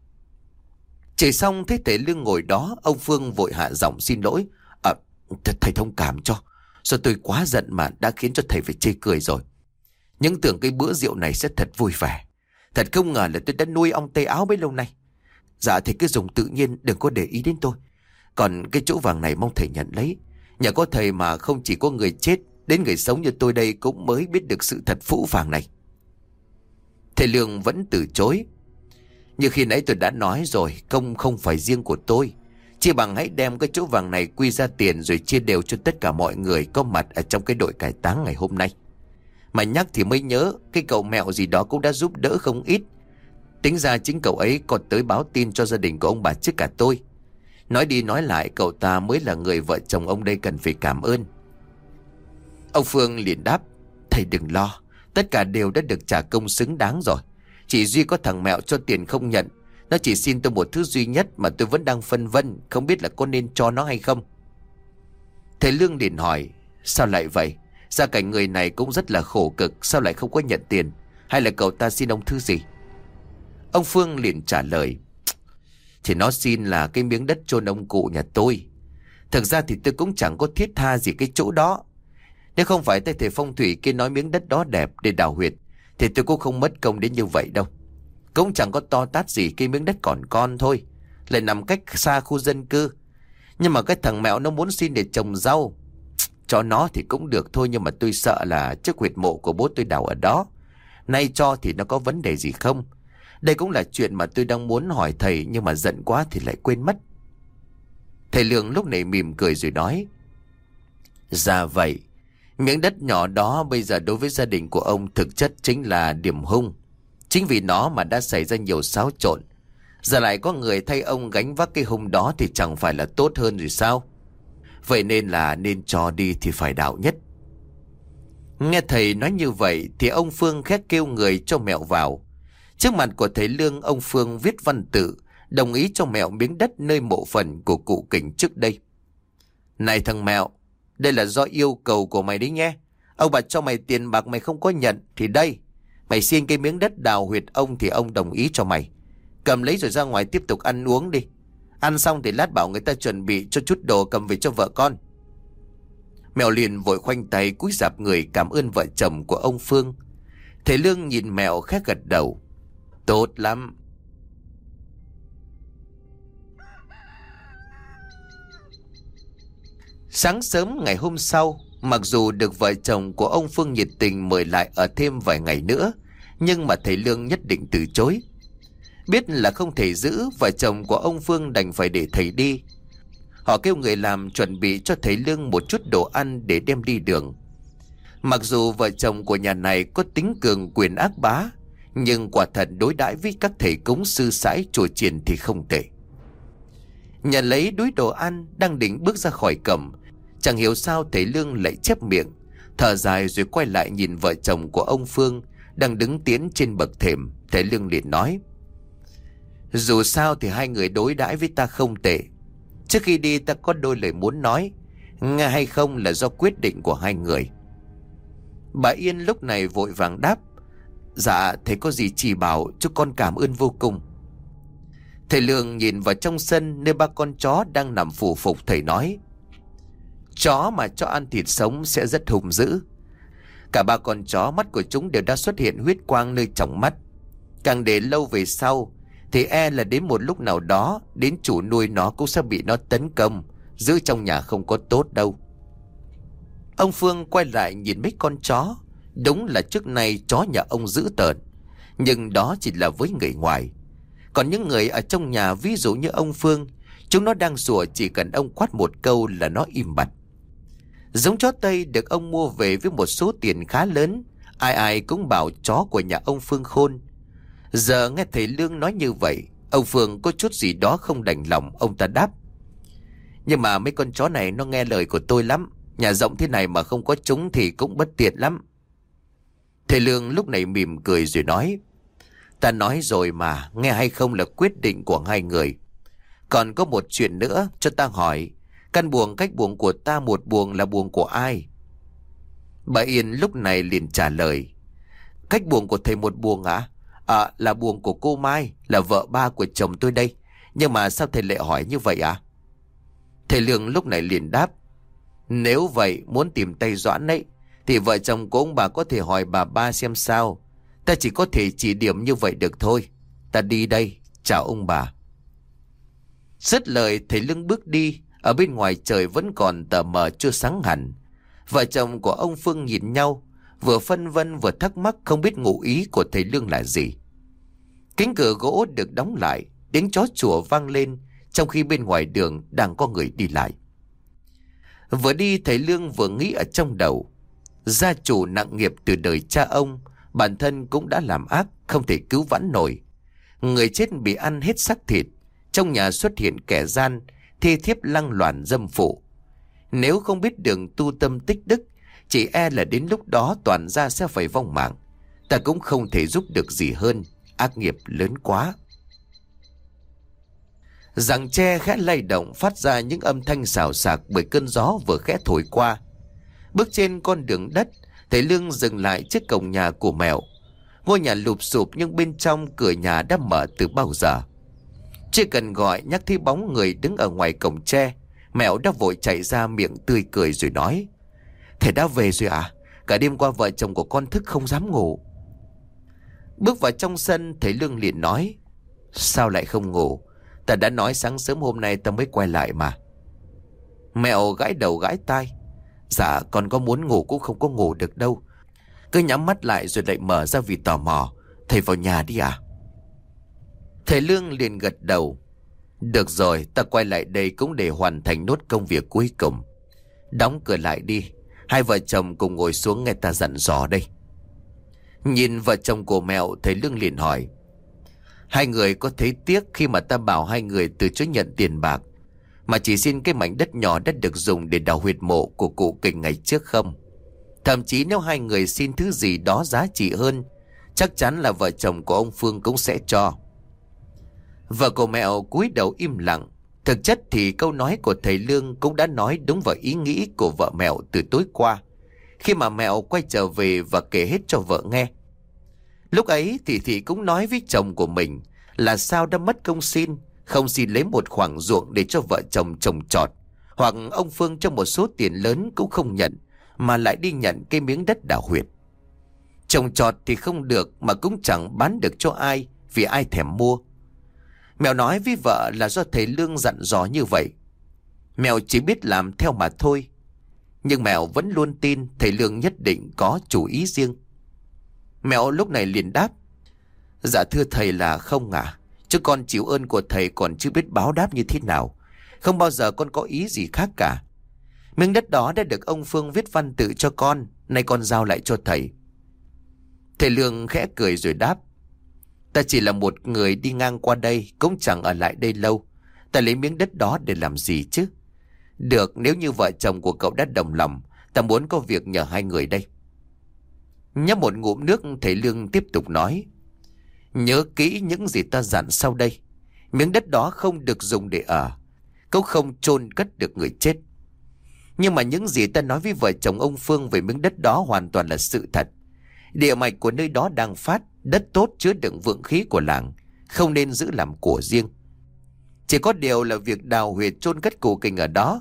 Chửi xong thấy thầy Lương ngồi đó, ông Phương vội hạ giọng xin lỗi: Thầy thông cảm cho. Do tôi quá giận mà đã khiến cho thầy phải chê cười rồi. Những tưởng cái bữa rượu này sẽ thật vui vẻ. Thật không ngờ là tôi đã nuôi ong tay áo bấy lâu nay. Dạ thầy cứ dùng tự nhiên, đừng có để ý đến tôi. Còn cái chỗ vàng này mong thầy nhận lấy. Nhờ có thầy mà không chỉ có người chết, đến người sống như tôi đây cũng mới biết được sự thật phũ phàng này. Thầy Lương vẫn từ chối: Như khi nãy tôi đã nói rồi, công không phải riêng của tôi. Chỉ bằng hãy đem cái chỗ vàng này quy ra tiền rồi chia đều cho tất cả mọi người có mặt ở trong cái đội cải táng ngày hôm nay. Mà nhắc thì mới nhớ, cái cậu mẹo gì đó cũng đã giúp đỡ không ít. Tính ra chính cậu ấy còn tới báo tin cho gia đình của ông bà trước cả tôi. Nói đi nói lại, cậu ta mới là người vợ chồng ông đây cần phải cảm ơn. Ông Phương liền đáp: Thầy đừng lo, tất cả đều đã được trả công xứng đáng rồi. Chỉ duy có thằng mẹo cho tiền không nhận. Nó chỉ xin tôi một thứ duy nhất mà tôi vẫn đang phân vân, không biết là có nên cho nó hay không. Thầy Lương liền hỏi: Sao lại vậy? Gia cảnh người này cũng rất là khổ cực, sao lại không có nhận tiền? Hay là cậu ta xin ông thứ gì? Ông Phương liền trả lời: Thì nó xin là cái miếng đất chôn ông cụ nhà tôi. Thực ra thì tôi cũng chẳng có thiết tha gì cái chỗ đó. Nếu không phải thầy phong thủy kia nói miếng đất đó đẹp để đào huyệt, thì tôi cũng không mất công đến như vậy đâu. Cũng chẳng có to tát gì, cái miếng đất còn con thôi, lại nằm cách xa khu dân cư. Nhưng mà cái thằng mẹo nó muốn xin để trồng rau. Cho nó thì cũng được thôi, nhưng mà tôi sợ là chiếc huyệt mộ của bố tôi đào ở đó. Nay cho thì nó có vấn đề gì không? Đây cũng là chuyện mà tôi đang muốn hỏi thầy, nhưng mà giận quá thì lại quên mất. Thầy Lương lúc này mỉm cười rồi nói: Dạ vậy, miếng đất nhỏ đó bây giờ đối với gia đình của ông thực chất chính là điểm hung. Chính vì nó mà đã xảy ra nhiều xáo trộn. Giờ lại có người thay ông gánh vác cái hung đó thì chẳng phải là tốt hơn rồi sao? Vậy nên cho đi thì phải đạo nhất. Nghe thầy nói như vậy thì ông Phương khét kêu người cho mẹo vào. Trước mặt của thầy Lương, ông Phương viết văn tự đồng ý cho mẹo miếng đất nơi mộ phần của cụ Kình trước đây. Này thằng mẹo, đây là do yêu cầu của mày đấy nhé. Ông bà cho mày tiền bạc mày không có nhận thì đây, mày xin cái miếng đất đào huyệt ông thì ông đồng ý cho mày. Cầm lấy rồi ra ngoài tiếp tục ăn uống đi. Ăn xong thì lát bảo người ta chuẩn bị cho chút đồ cầm về cho vợ con. Mẹo liền vội khoanh tay cúi rạp người cảm ơn vợ chồng của ông Phương. Thầy Lương nhìn mẹo khẽ gật đầu: Tốt lắm. Sáng sớm ngày hôm sau, mặc dù được vợ chồng của ông Phương nhiệt tình mời lại ở thêm vài ngày nữa, nhưng mà thầy Lương nhất định từ chối. Biết là không thể giữ, vợ chồng của ông Phương đành phải để thầy đi. Họ kêu người làm chuẩn bị cho thầy Lương một chút đồ ăn để đem đi đường. Mặc dù vợ chồng của nhà này có tính cường quyền ác bá, nhưng quả thật đối đãi với các thầy cúng sư sãi chùa chiền thì không tệ. Nhận lấy túi đồ ăn, đang định bước ra khỏi cổng, chẳng hiểu sao thầy Lương lại chép miệng, thở dài rồi quay lại nhìn vợ chồng của ông Phương đang đứng tiến trên bậc thềm. Thầy Lương liền nói: Dù sao thì hai người đối đãi với ta không tệ. Trước khi đi ta có đôi lời muốn nói, nghe hay không là do quyết định của hai người. Bà Yên lúc này vội vàng đáp: Dạ thầy có gì chỉ bảo, cho con cảm ơn vô cùng. Thầy Lương nhìn vào trong sân nơi ba con chó đang nằm phù phục, thầy nói: Chó mà cho ăn thịt sống sẽ rất hung dữ. Cả ba con chó mắt của chúng đều đã xuất hiện huyết quang nơi tròng mắt. Càng để lâu về sau thì là đến một lúc nào đó đến chủ nuôi nó cũng sẽ bị nó tấn công. Giữ trong nhà không có tốt đâu. Ông Phương quay lại nhìn mấy con chó. Đúng là trước nay chó nhà ông dữ tợn, nhưng đó chỉ là với người ngoài. Còn những người ở trong nhà, ví dụ như ông Phương, chúng nó đang sủa, chỉ cần ông quát một câu là nó im bặt. Giống chó Tây được ông mua về với một số tiền khá lớn. Ai ai cũng bảo chó của nhà ông Phương khôn. Giờ nghe thầy Lương nói như vậy, ông Phương có chút gì đó không đành lòng. Ông ta đáp: nhưng mà mấy con chó này nó nghe lời của tôi lắm. Nhà rộng thế này mà không có chúng thì cũng bất tiện lắm. Thầy Lương lúc này mỉm cười rồi nói: ta nói rồi mà, nghe hay không là quyết định của hai người. Còn có một chuyện nữa cho ta hỏi, căn buồng cách buồng của ta một buồng là buồng của ai? Bà Yên lúc này liền trả lời: cách buồng của thầy một buồng à? Là buồng của cô Mai, là vợ ba của chồng tôi đây. Nhưng mà sao thầy lại hỏi như vậy à? Thầy Lương lúc này liền đáp: nếu vậy muốn tìm tay Doãn ấy thì vợ chồng của ông bà có thể hỏi bà ba xem sao. Ta chỉ có thể chỉ điểm như vậy được thôi. Ta đi đây, chào ông bà. Dứt lời thầy Lương bước đi. Ở bên ngoài trời vẫn còn tờ mờ chưa sáng hẳn. Vợ chồng của ông Phương nhìn nhau, vừa phân vân vừa thắc mắc không biết ngụ ý của thầy Lương là gì. Cánh cửa gỗ được đóng lại, tiếng chó sủa vang lên, trong khi bên ngoài đường đang có người đi lại. Vừa đi thầy Lương vừa nghĩ ở trong đầu: gia chủ nặng nghiệp từ đời cha ông, bản thân cũng đã làm ác, không thể cứu vãn nổi. Người chết bị ăn hết xác thịt, trong nhà xuất hiện kẻ gian, thi thiếp lăng loàn dâm phụ. Nếu không biết đường tu tâm tích đức, chỉ là đến lúc đó toàn gia sẽ phải vong mạng. Ta cũng không thể giúp được gì hơn, ác nghiệp lớn quá. Giằng tre khẽ lay động phát ra những âm thanh xào xạc bởi cơn gió vừa khẽ thổi qua. Bước trên con đường đất, thầy Lương dừng lại trước cổng nhà của Mẹo. Ngôi nhà lụp xụp nhưng bên trong cửa nhà đã mở từ bao giờ. Chưa cần gọi nhắc thấy bóng người đứng ở ngoài cổng tre, Mẹo đã vội chạy ra, miệng tươi cười rồi nói: thầy đã về rồi à? Cả đêm qua vợ chồng của con thức không dám ngủ. Bước vào trong sân, thầy Lương liền nói: sao lại không ngủ? Ta đã nói sáng sớm hôm nay ta mới quay lại mà. Mẹo gãi đầu gãi tai: dạ con có muốn ngủ cũng không có ngủ được đâu. Cứ nhắm mắt lại rồi lại mở ra vì tò mò. Thầy vào nhà đi à? Thầy Lương liền gật đầu: được rồi, ta quay lại đây cũng để hoàn thành nốt công việc cuối cùng. Đóng cửa lại đi, hai vợ chồng cùng ngồi xuống nghe ta dặn dò đây. Nhìn vợ chồng của Mẹo, thầy Lương liền hỏi: hai người có thấy tiếc khi mà ta bảo hai người từ chối nhận tiền bạc mà chỉ xin cái mảnh đất nhỏ đất được dùng để đào huyệt mộ của cụ Kình ngày trước không? Thậm chí nếu hai người xin thứ gì đó giá trị hơn, chắc chắn là vợ chồng của ông Phương cũng sẽ cho. Vợ của Mẹo cúi đầu im lặng. Thực chất thì câu nói của thầy Lương cũng đã nói đúng vào ý nghĩ của vợ Mẹo từ tối qua, khi mà Mẹo quay trở về và kể hết cho vợ nghe. Lúc ấy thì Thị cũng nói với chồng của mình là sao đã mất công xin, không xin lấy một khoảng ruộng để cho vợ chồng trồng trọt, hoặc ông Phương cho một số tiền lớn cũng không nhận, mà lại đi nhận cái miếng đất đào huyệt. Trồng trọt thì không được mà cũng chẳng bán được cho ai, vì ai thèm mua. Mẹo nói với vợ là do thầy Lương dặn dò như vậy. Mẹo chỉ biết làm theo mà thôi. Nhưng Mẹo vẫn luôn tin thầy Lương nhất định có chủ ý riêng. Mẹo lúc này liền đáp: dạ thưa thầy là không ạ. Chứ con chịu ơn của thầy còn chưa biết báo đáp như thế nào. Không bao giờ con có ý gì khác cả. Miếng đất đó đã được ông Phương viết văn tự cho con, nay con giao lại cho thầy. Thầy Lương khẽ cười rồi đáp: ta chỉ là một người đi ngang qua đây, cũng chẳng ở lại đây lâu. Ta lấy miếng đất đó để làm gì chứ? Được, nếu như vợ chồng của cậu đã đồng lòng, ta muốn có việc nhờ hai người đây. Nhấp một ngụm nước, thầy Lương tiếp tục nói: nhớ kỹ những gì ta dặn sau đây. Miếng đất đó không được dùng để ở, cũng không chôn cất được người chết. Nhưng mà những gì ta nói với vợ chồng ông Phương về miếng đất đó hoàn toàn là sự thật. Địa mạch của nơi đó đang phát, đất tốt chứa đựng vượng khí của làng, không nên giữ làm của riêng. Chỉ có điều là việc đào huyệt chôn cất cụ Kình ở đó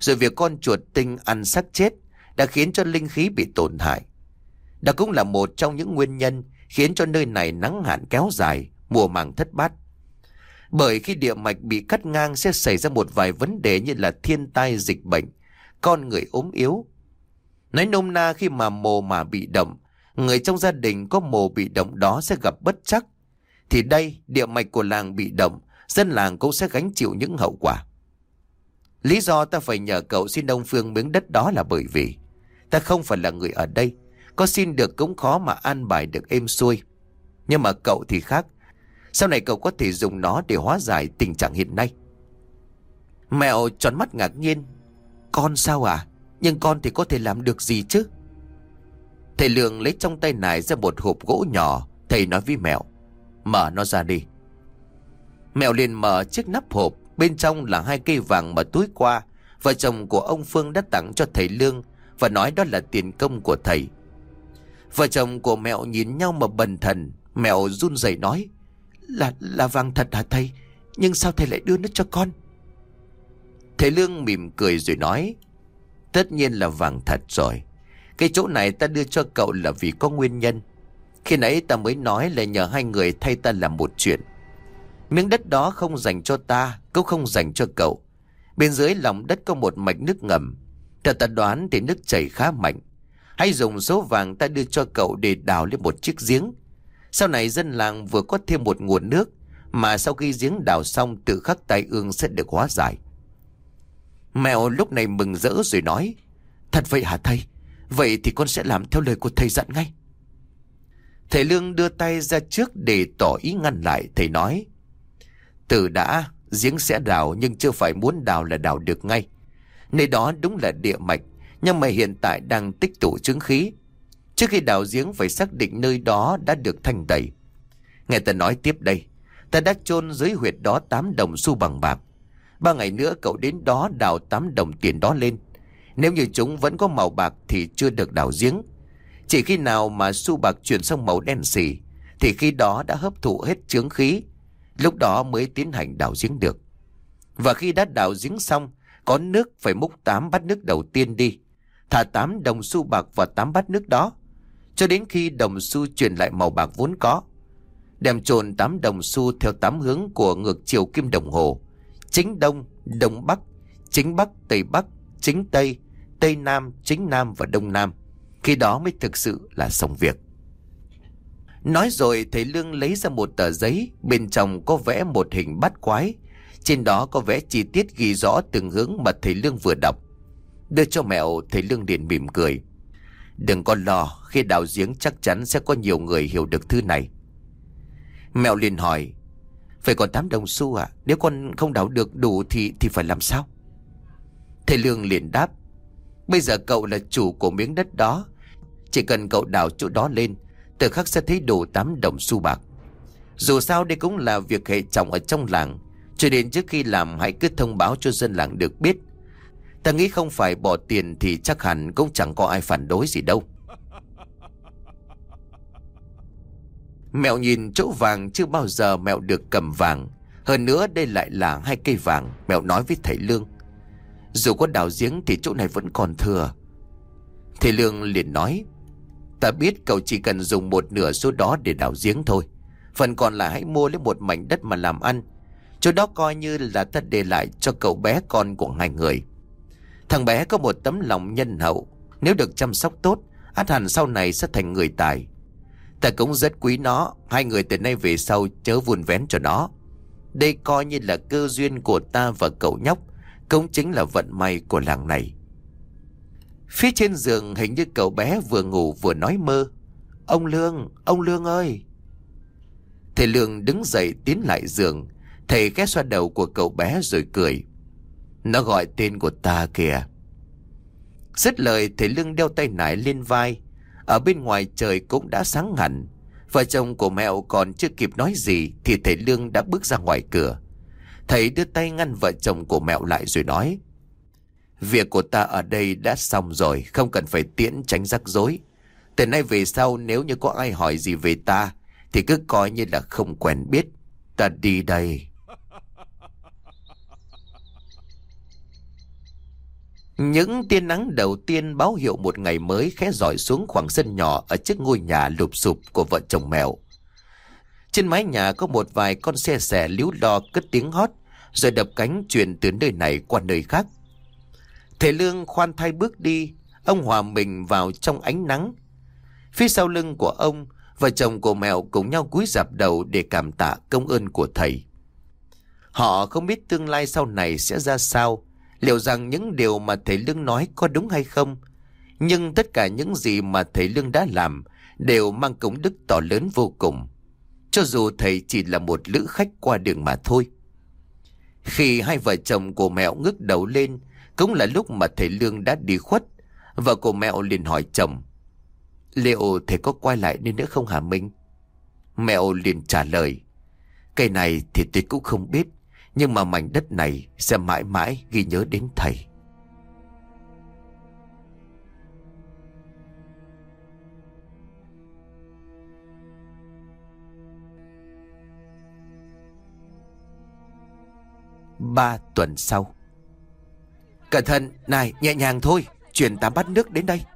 Rồi việc con chuột tinh ăn xác chết đã khiến cho linh khí bị tổn hại. Đó cũng là một trong những nguyên nhân khiến cho nơi này nắng hạn kéo dài, mùa màng thất bát. Bởi khi địa mạch bị cắt ngang sẽ xảy ra một vài vấn đề như là thiên tai, dịch bệnh, con người ốm yếu. Nói nôm na, khi mà mồ mà bị động, người trong gia đình có mồ bị động đó sẽ gặp bất trắc. Thì đây, địa mạch của làng bị động, dân làng cũng sẽ gánh chịu những hậu quả. Lý do ta phải nhờ cậu xin ông Phương miếng đất đó là bởi vì ta không phải là người ở đây, có xin được cũng khó mà an bài được êm xuôi. Nhưng mà cậu thì khác, sau này cậu có thể dùng nó để hóa giải tình trạng hiện nay. Mẹo tròn mắt ngạc nhiên. Con sao à? Nhưng con thì có thể làm được gì chứ? Thầy Lương lấy trong tay nải ra một hộp gỗ nhỏ. Thầy nói với Mẹo, mở nó ra đi. Mẹo liền mở chiếc nắp hộp. Bên trong là 2 cây vàng mà túi qua vợ chồng của ông Phương đã tặng cho thầy Lương, và nói đó là tiền công của thầy. Vợ chồng của Mẹo nhìn nhau mà bần thần. Mẹo run rẩy nói, Là vàng thật hả thầy? Nhưng sao thầy lại đưa nó cho con? Thầy Lương mỉm cười rồi nói, tất nhiên là vàng thật rồi. Cái chỗ này ta đưa cho cậu là vì có nguyên nhân. Khi nãy ta mới nói là nhờ 2 người thay ta làm một chuyện. Miếng đất đó không dành cho ta, cũng không dành cho cậu. Bên dưới lòng đất có một mạch nước ngầm. Theo ta đoán thì nước chảy khá mạnh. Hãy dùng số vàng ta đưa cho cậu để đào lên một chiếc giếng. Sau này dân làng vừa có thêm một nguồn nước, mà sau khi giếng đào xong tự khắc tai ương sẽ được hóa giải. Mẹo lúc này mừng rỡ rồi nói, thật vậy hả thầy? Vậy thì con sẽ làm theo lời của thầy dặn ngay. Thầy Lương đưa tay ra trước để tỏ ý ngăn lại. Thầy nói, từ đã, giếng sẽ đào nhưng chưa phải muốn đào là đào được ngay. Nơi đó đúng là địa mạch, nhưng mà hiện tại đang tích tụ chứng khí. Trước khi đào giếng phải xác định nơi đó đã được thanh tẩy. Nghe ta nói tiếp đây, ta đã chôn dưới huyệt đó 8 đồng xu bằng bạc. 3 ngày nữa cậu đến đó đào 8 đồng tiền đó lên. Nếu như chúng vẫn có màu bạc thì chưa được đào giếng. Chỉ khi nào mà xu bạc chuyển sang màu đen xì thì khi đó đã hấp thụ hết chướng khí, lúc đó mới tiến hành đào giếng được. Và khi đã đào giếng xong, có nước phải múc 8 bát nước đầu tiên đi, thả 8 đồng xu bạc vào 8 bát nước đó, cho đến khi đồng xu chuyển lại màu bạc vốn có. Đem chôn 8 đồng xu theo 8 hướng của ngược chiều kim đồng hồ: chính đông, đông bắc; chính bắc, tây bắc; chính tây, tây nam; chính nam và đông nam. Khi đó mới thực sự là xong việc. Nói rồi thầy Lương lấy ra một tờ giấy, bên trong có vẽ một hình bát quái. Trên đó có vẽ chi tiết ghi rõ từng hướng mà thầy Lương vừa đọc. Đưa cho Mẹo, thầy Lương liền mỉm cười. Đừng có lo, khi đào giếng chắc chắn sẽ có nhiều người hiểu được thư này. Mẹo liền hỏi, phải còn 8 đồng xu à? Nếu con không đào được đủ thì phải làm sao? Thầy Lương liền đáp, bây giờ cậu là chủ của miếng đất đó. Chỉ cần cậu đào chỗ đó lên, tự khắc sẽ thấy đủ 8 đồng xu bạc. Dù sao đây cũng là việc hệ trọng ở trong làng, cho nên trước khi làm hãy cứ thông báo cho dân làng được biết. Ta nghĩ không phải bỏ tiền thì chắc hẳn cũng chẳng có ai phản đối gì đâu. Mẹo nhìn chỗ vàng, chưa bao giờ Mẹo được cầm vàng. Hơn nữa đây lại là 2 cây vàng. Mẹo nói với thầy Lương, dù có đào giếng thì chỗ này vẫn còn thừa. Thầy Lương liền nói, ta biết cậu chỉ cần dùng 1/2 số đó để đào giếng thôi. Phần còn lại hãy mua lấy một mảnh đất mà làm ăn. Chỗ đó coi như là ta để lại cho cậu bé con của 2 người. Thằng bé có một tấm lòng nhân hậu, nếu được chăm sóc tốt, ắt hẳn sau này sẽ thành người tài. Ta cũng rất quý nó. 2 người từ nay về sau chớ vun vén cho nó. Đây coi như là cơ duyên của ta và cậu nhóc, cũng chính là vận may của làng này. Phía trên giường hình như cậu bé vừa ngủ vừa nói mơ. Ông Lương ơi! Thầy Lương đứng dậy tiến lại giường. Thầy ghé xoa đầu của cậu bé rồi cười. Nó gọi tên của ta kìa. Dứt lời, thầy Lương đeo tay nải lên vai. Ở bên ngoài trời cũng đã sáng hẳn. Vợ chồng của Mẹo còn chưa kịp nói gì thì thầy Lương đã bước ra ngoài cửa. Thầy đưa tay ngăn vợ chồng của Mẹo lại rồi nói, việc của ta ở đây đã xong rồi, không cần phải tiễn tránh rắc rối. Từ nay về sau nếu như có ai hỏi gì về ta thì cứ coi như là không quen biết. Ta đi đây. Những tia nắng đầu tiên báo hiệu một ngày mới khẽ rọi xuống khoảng sân nhỏ ở trước ngôi nhà lụp xụp của vợ chồng Mèo. Trên mái nhà có một vài con xe xẻ líu lo cất tiếng hót, rồi đập cánh chuyển từ nơi này qua nơi khác. Thầy Lương khoan thai bước đi, ông hòa mình vào trong ánh nắng. Phía sau lưng của ông, vợ chồng của Mèo cùng nhau cúi rạp đầu để cảm tạ công ơn của thầy. Họ không biết tương lai sau này sẽ ra sao, liệu rằng những điều mà thầy Lương nói có đúng hay không. Nhưng tất cả những gì mà thầy Lương đã làm đều mang công đức to lớn vô cùng, cho dù thầy chỉ là một lữ khách qua đường mà thôi. Khi hai vợ chồng của Mèo ngước đầu lên, cũng là lúc mà thầy Lương đã đi khuất. Vợ của Mèo liền hỏi chồng: liệu thầy có quay lại nên nữa không hả Minh? Mèo liền trả lời: cái này thì tôi cũng không biết, nhưng mà mảnh đất này sẽ mãi mãi ghi nhớ đến thầy. Ba tuần sau. Cẩn thận, này, nhẹ nhàng thôi, chuyển 8 bát nước đến đây.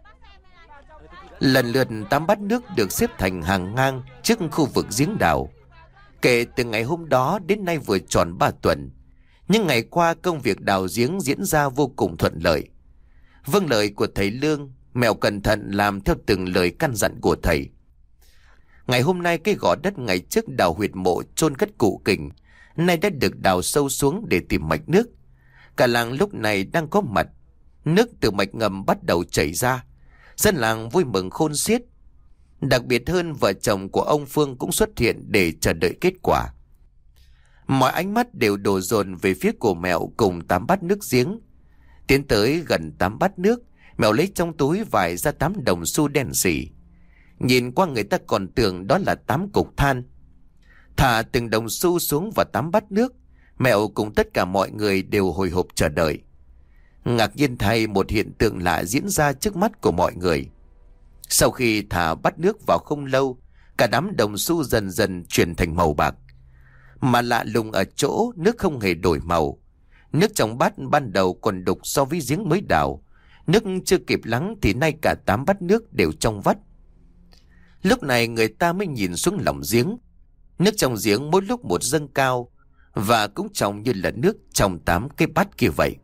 Lần lượt 8 bát nước được xếp thành hàng ngang trước khu vực giếng đào. Kể từ ngày hôm đó đến nay vừa tròn 3 tuần. Nhưng ngày qua công việc đào giếng diễn ra vô cùng thuận lợi. Vâng lời của thầy Lương, Mèo cẩn thận làm theo từng lời căn dặn của thầy. Ngày hôm nay cái gò đất ngày trước đào huyệt mộ chôn cất cụ Kình nay đã được đào sâu xuống để tìm mạch nước. Cả làng lúc này đang có mặt. Nước từ mạch ngầm bắt đầu chảy ra. Dân làng vui mừng khôn xiết. Đặc biệt hơn, vợ chồng của ông Phương cũng xuất hiện để chờ đợi kết quả. Mọi ánh mắt đều đổ dồn về phía của Mèo cùng 8 bát nước giếng. Tiến tới gần 8 bát nước, Mèo lấy trong túi vải ra 8 đồng xu đen sì. Nhìn qua người ta còn tưởng đó là 8 cục than. Thả từng đồng xu xuống vào 8 bát nước, Mèo cùng tất cả mọi người đều hồi hộp chờ đợi. Ngạc nhiên thay, một hiện tượng lạ diễn ra trước mắt của mọi người. Sau khi thả bát nước vào không lâu, cả đám đồng xu dần dần chuyển thành màu bạc. Mà lạ lùng ở chỗ nước không hề đổi màu. Nước trong bát ban đầu còn đục so với giếng mới đào. Nước chưa kịp lắng thì nay cả 8 bát nước đều trong vắt. Lúc này người ta mới nhìn xuống lòng giếng. Nước trong giếng mỗi lúc một dâng cao, và cũng trông như là nước trong 8 cái bát kia vậy.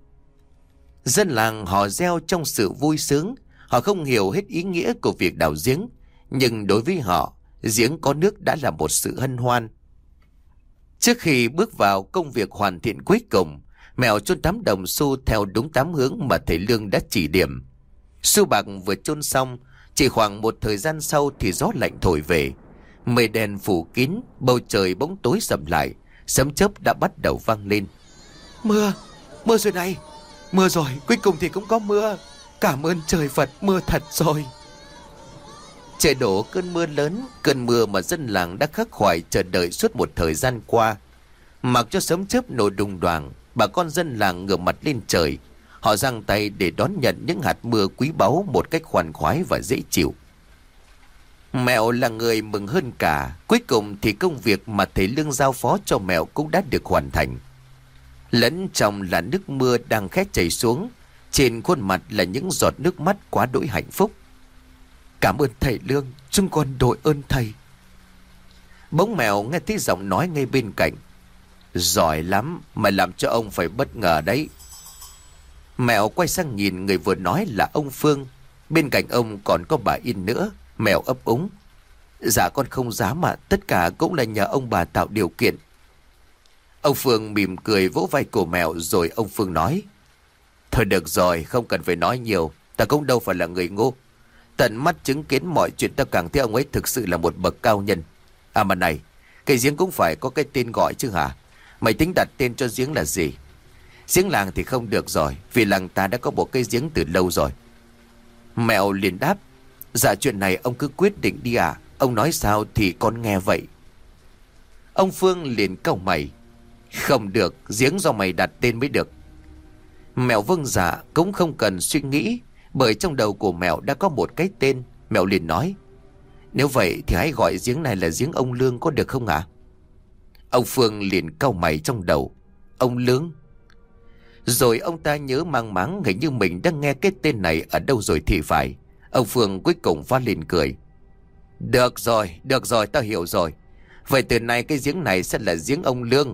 Dân làng họ reo trong sự vui sướng. Họ không hiểu hết ý nghĩa của việc đào giếng, nhưng đối với họ, giếng có nước đã là một sự hân hoan. Trước khi bước vào công việc hoàn thiện cuối cùng, Mèo chôn 8 đồng xu theo đúng 8 hướng mà thầy Lương đã chỉ điểm. Xu bạc vừa chôn xong, chỉ khoảng một thời gian sau thì gió lạnh thổi về. Mây đen phủ kín, bầu trời bỗng tối sầm lại, sấm chớp đã bắt đầu vang lên. Mưa, mưa rồi này, mưa rồi, cuối cùng thì cũng có mưa. Cảm ơn trời Phật, mưa thật rồi. Trời đổ cơn mưa lớn, cơn mưa mà dân làng đã khắc khoải chờ đợi suốt một thời gian qua. Mặc cho sấm chớp nổ đùng đoàng, bà con dân làng ngửa mặt lên trời. Họ giang tay để đón nhận những hạt mưa quý báu một cách khoan khoái và dễ chịu. Mèo là người mừng hơn cả. Cuối cùng thì công việc mà thầy Lương giao phó cho Mèo cũng đã được hoàn thành. Lẫn trong là nước mưa đang khẽ chảy xuống, trên khuôn mặt là những giọt nước mắt quá đỗi hạnh phúc. Cảm ơn thầy Lương, chúng con đội ơn thầy. Bỗng Mèo nghe thấy giọng nói ngay bên cạnh. Giỏi lắm, mày làm cho ông phải bất ngờ đấy. Mèo quay sang nhìn người vừa nói là ông Phương. Bên cạnh ông còn có bà In nữa. Mèo ấp úng. Dạ con không dám mà, tất cả cũng là nhờ ông bà tạo điều kiện. Ông Phương mỉm cười vỗ vai của Mèo, rồi ông Phương nói: thôi được rồi, không cần phải nói nhiều. Ta cũng đâu phải là người ngu. Tận mắt chứng kiến mọi chuyện, ta càng thấy ông ấy thực sự là một bậc cao nhân. À mà này, cái giếng cũng phải có cái tên gọi chứ hả? Mày tính đặt tên cho giếng là gì? Giếng làng thì không được rồi, vì làng ta đã có một cái giếng từ lâu rồi. Mèo liền đáp: dạ chuyện này ông cứ quyết định đi à. Ông nói sao thì con nghe vậy. Ông Phương liền cau mày: không được, giếng do mày đặt tên mới được. Mèo vâng dạ, cũng không cần suy nghĩ, bởi trong đầu của Mèo đã có một cái tên. Mèo liền nói: nếu vậy thì hãy gọi giếng này là giếng ông Lương có được không ạ? Ông Phương liền cau mày trong đầu: ông Lương? Rồi ông ta nhớ mang máng hình như mình đang nghe cái tên này ở đâu rồi thì phải. Ông Phương cuối cùng phá lên cười. Được rồi, tao hiểu rồi. Vậy từ nay cái giếng này sẽ là giếng ông Lương.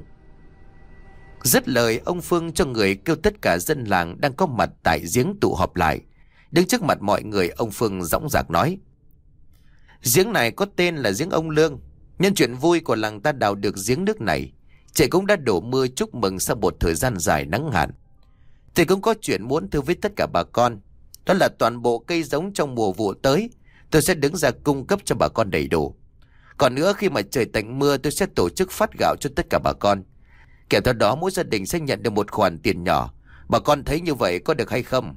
Dứt lời, ông Phương cho người kêu tất cả dân làng đang có mặt tại giếng tụ họp lại. Đứng trước mặt mọi người, ông Phương dõng dạc nói. Giếng này có tên là giếng ông Lương. Nhân chuyện vui của làng ta đào được giếng nước này, trời cũng đã đổ mưa chúc mừng sau một thời gian dài nắng hạn. Thầy cũng có chuyện muốn thưa với tất cả bà con. Đó là toàn bộ cây giống trong mùa vụ tới, tôi sẽ đứng ra cung cấp cho bà con đầy đủ. Còn nữa, khi mà trời tạnh mưa, tôi sẽ tổ chức phát gạo cho tất cả bà con. Kèm theo đó, mỗi gia đình sẽ nhận được một khoản tiền nhỏ. Bà con thấy như vậy có được hay không?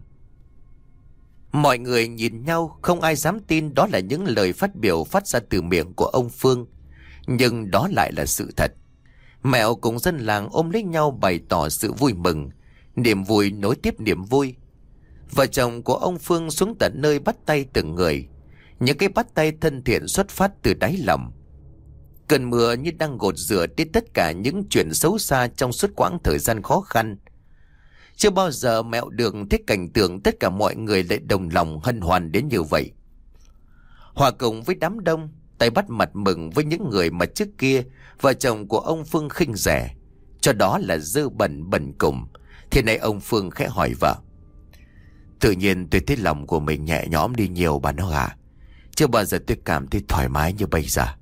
Mọi người nhìn nhau, không ai dám tin đó là những lời phát biểu phát ra từ miệng của ông Phương. Nhưng đó lại là sự thật. Mẹo cùng dân làng ôm lấy nhau bày tỏ sự vui mừng. Niềm vui nối tiếp niềm vui. Vợ chồng của ông Phương xuống tận nơi bắt tay từng người. Những cái bắt tay thân thiện xuất phát từ đáy lòng. Cơn mưa như đang gột rửa đi tất cả những chuyện xấu xa trong suốt quãng thời gian khó khăn. Chưa bao giờ Mẹo được thấy cảnh tượng tất cả mọi người lại đồng lòng hân hoan đến như vậy. Hòa cùng với đám đông, tay bắt mặt mừng với những người mà trước kia vợ chồng của ông Phương khinh rẻ, cho đó là dơ bẩn bẩn cùng. Thì nay ông Phương khẽ hỏi vợ. Tự nhiên tôi thấy lòng của mình nhẹ nhõm đi nhiều bà nó à. Chưa bao giờ tôi cảm thấy thoải mái như bây giờ.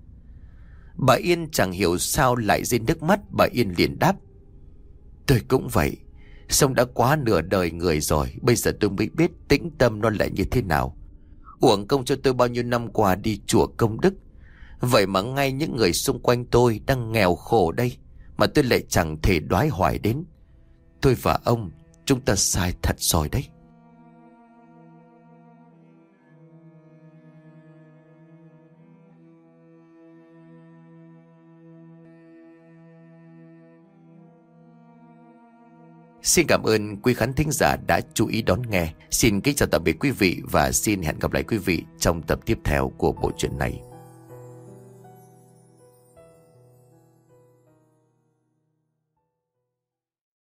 Bà Yên chẳng hiểu sao lại rơi nước mắt. Bà Yên liền đáp. Tôi cũng vậy. Sống đã quá nửa đời người rồi, bây giờ tôi mới biết tĩnh tâm nó lại như thế nào. Uổng công cho tôi bao nhiêu năm qua đi chùa công đức. Vậy mà ngay những người xung quanh tôi đang nghèo khổ đây mà tôi lại chẳng thể đoái hoài đến. Tôi và ông, chúng ta sai thật rồi đấy. Xin cảm ơn quý khán thính giả đã chú ý đón nghe. Xin kính chào tạm biệt quý vị và xin hẹn gặp lại quý vị trong tập tiếp theo của bộ truyện này.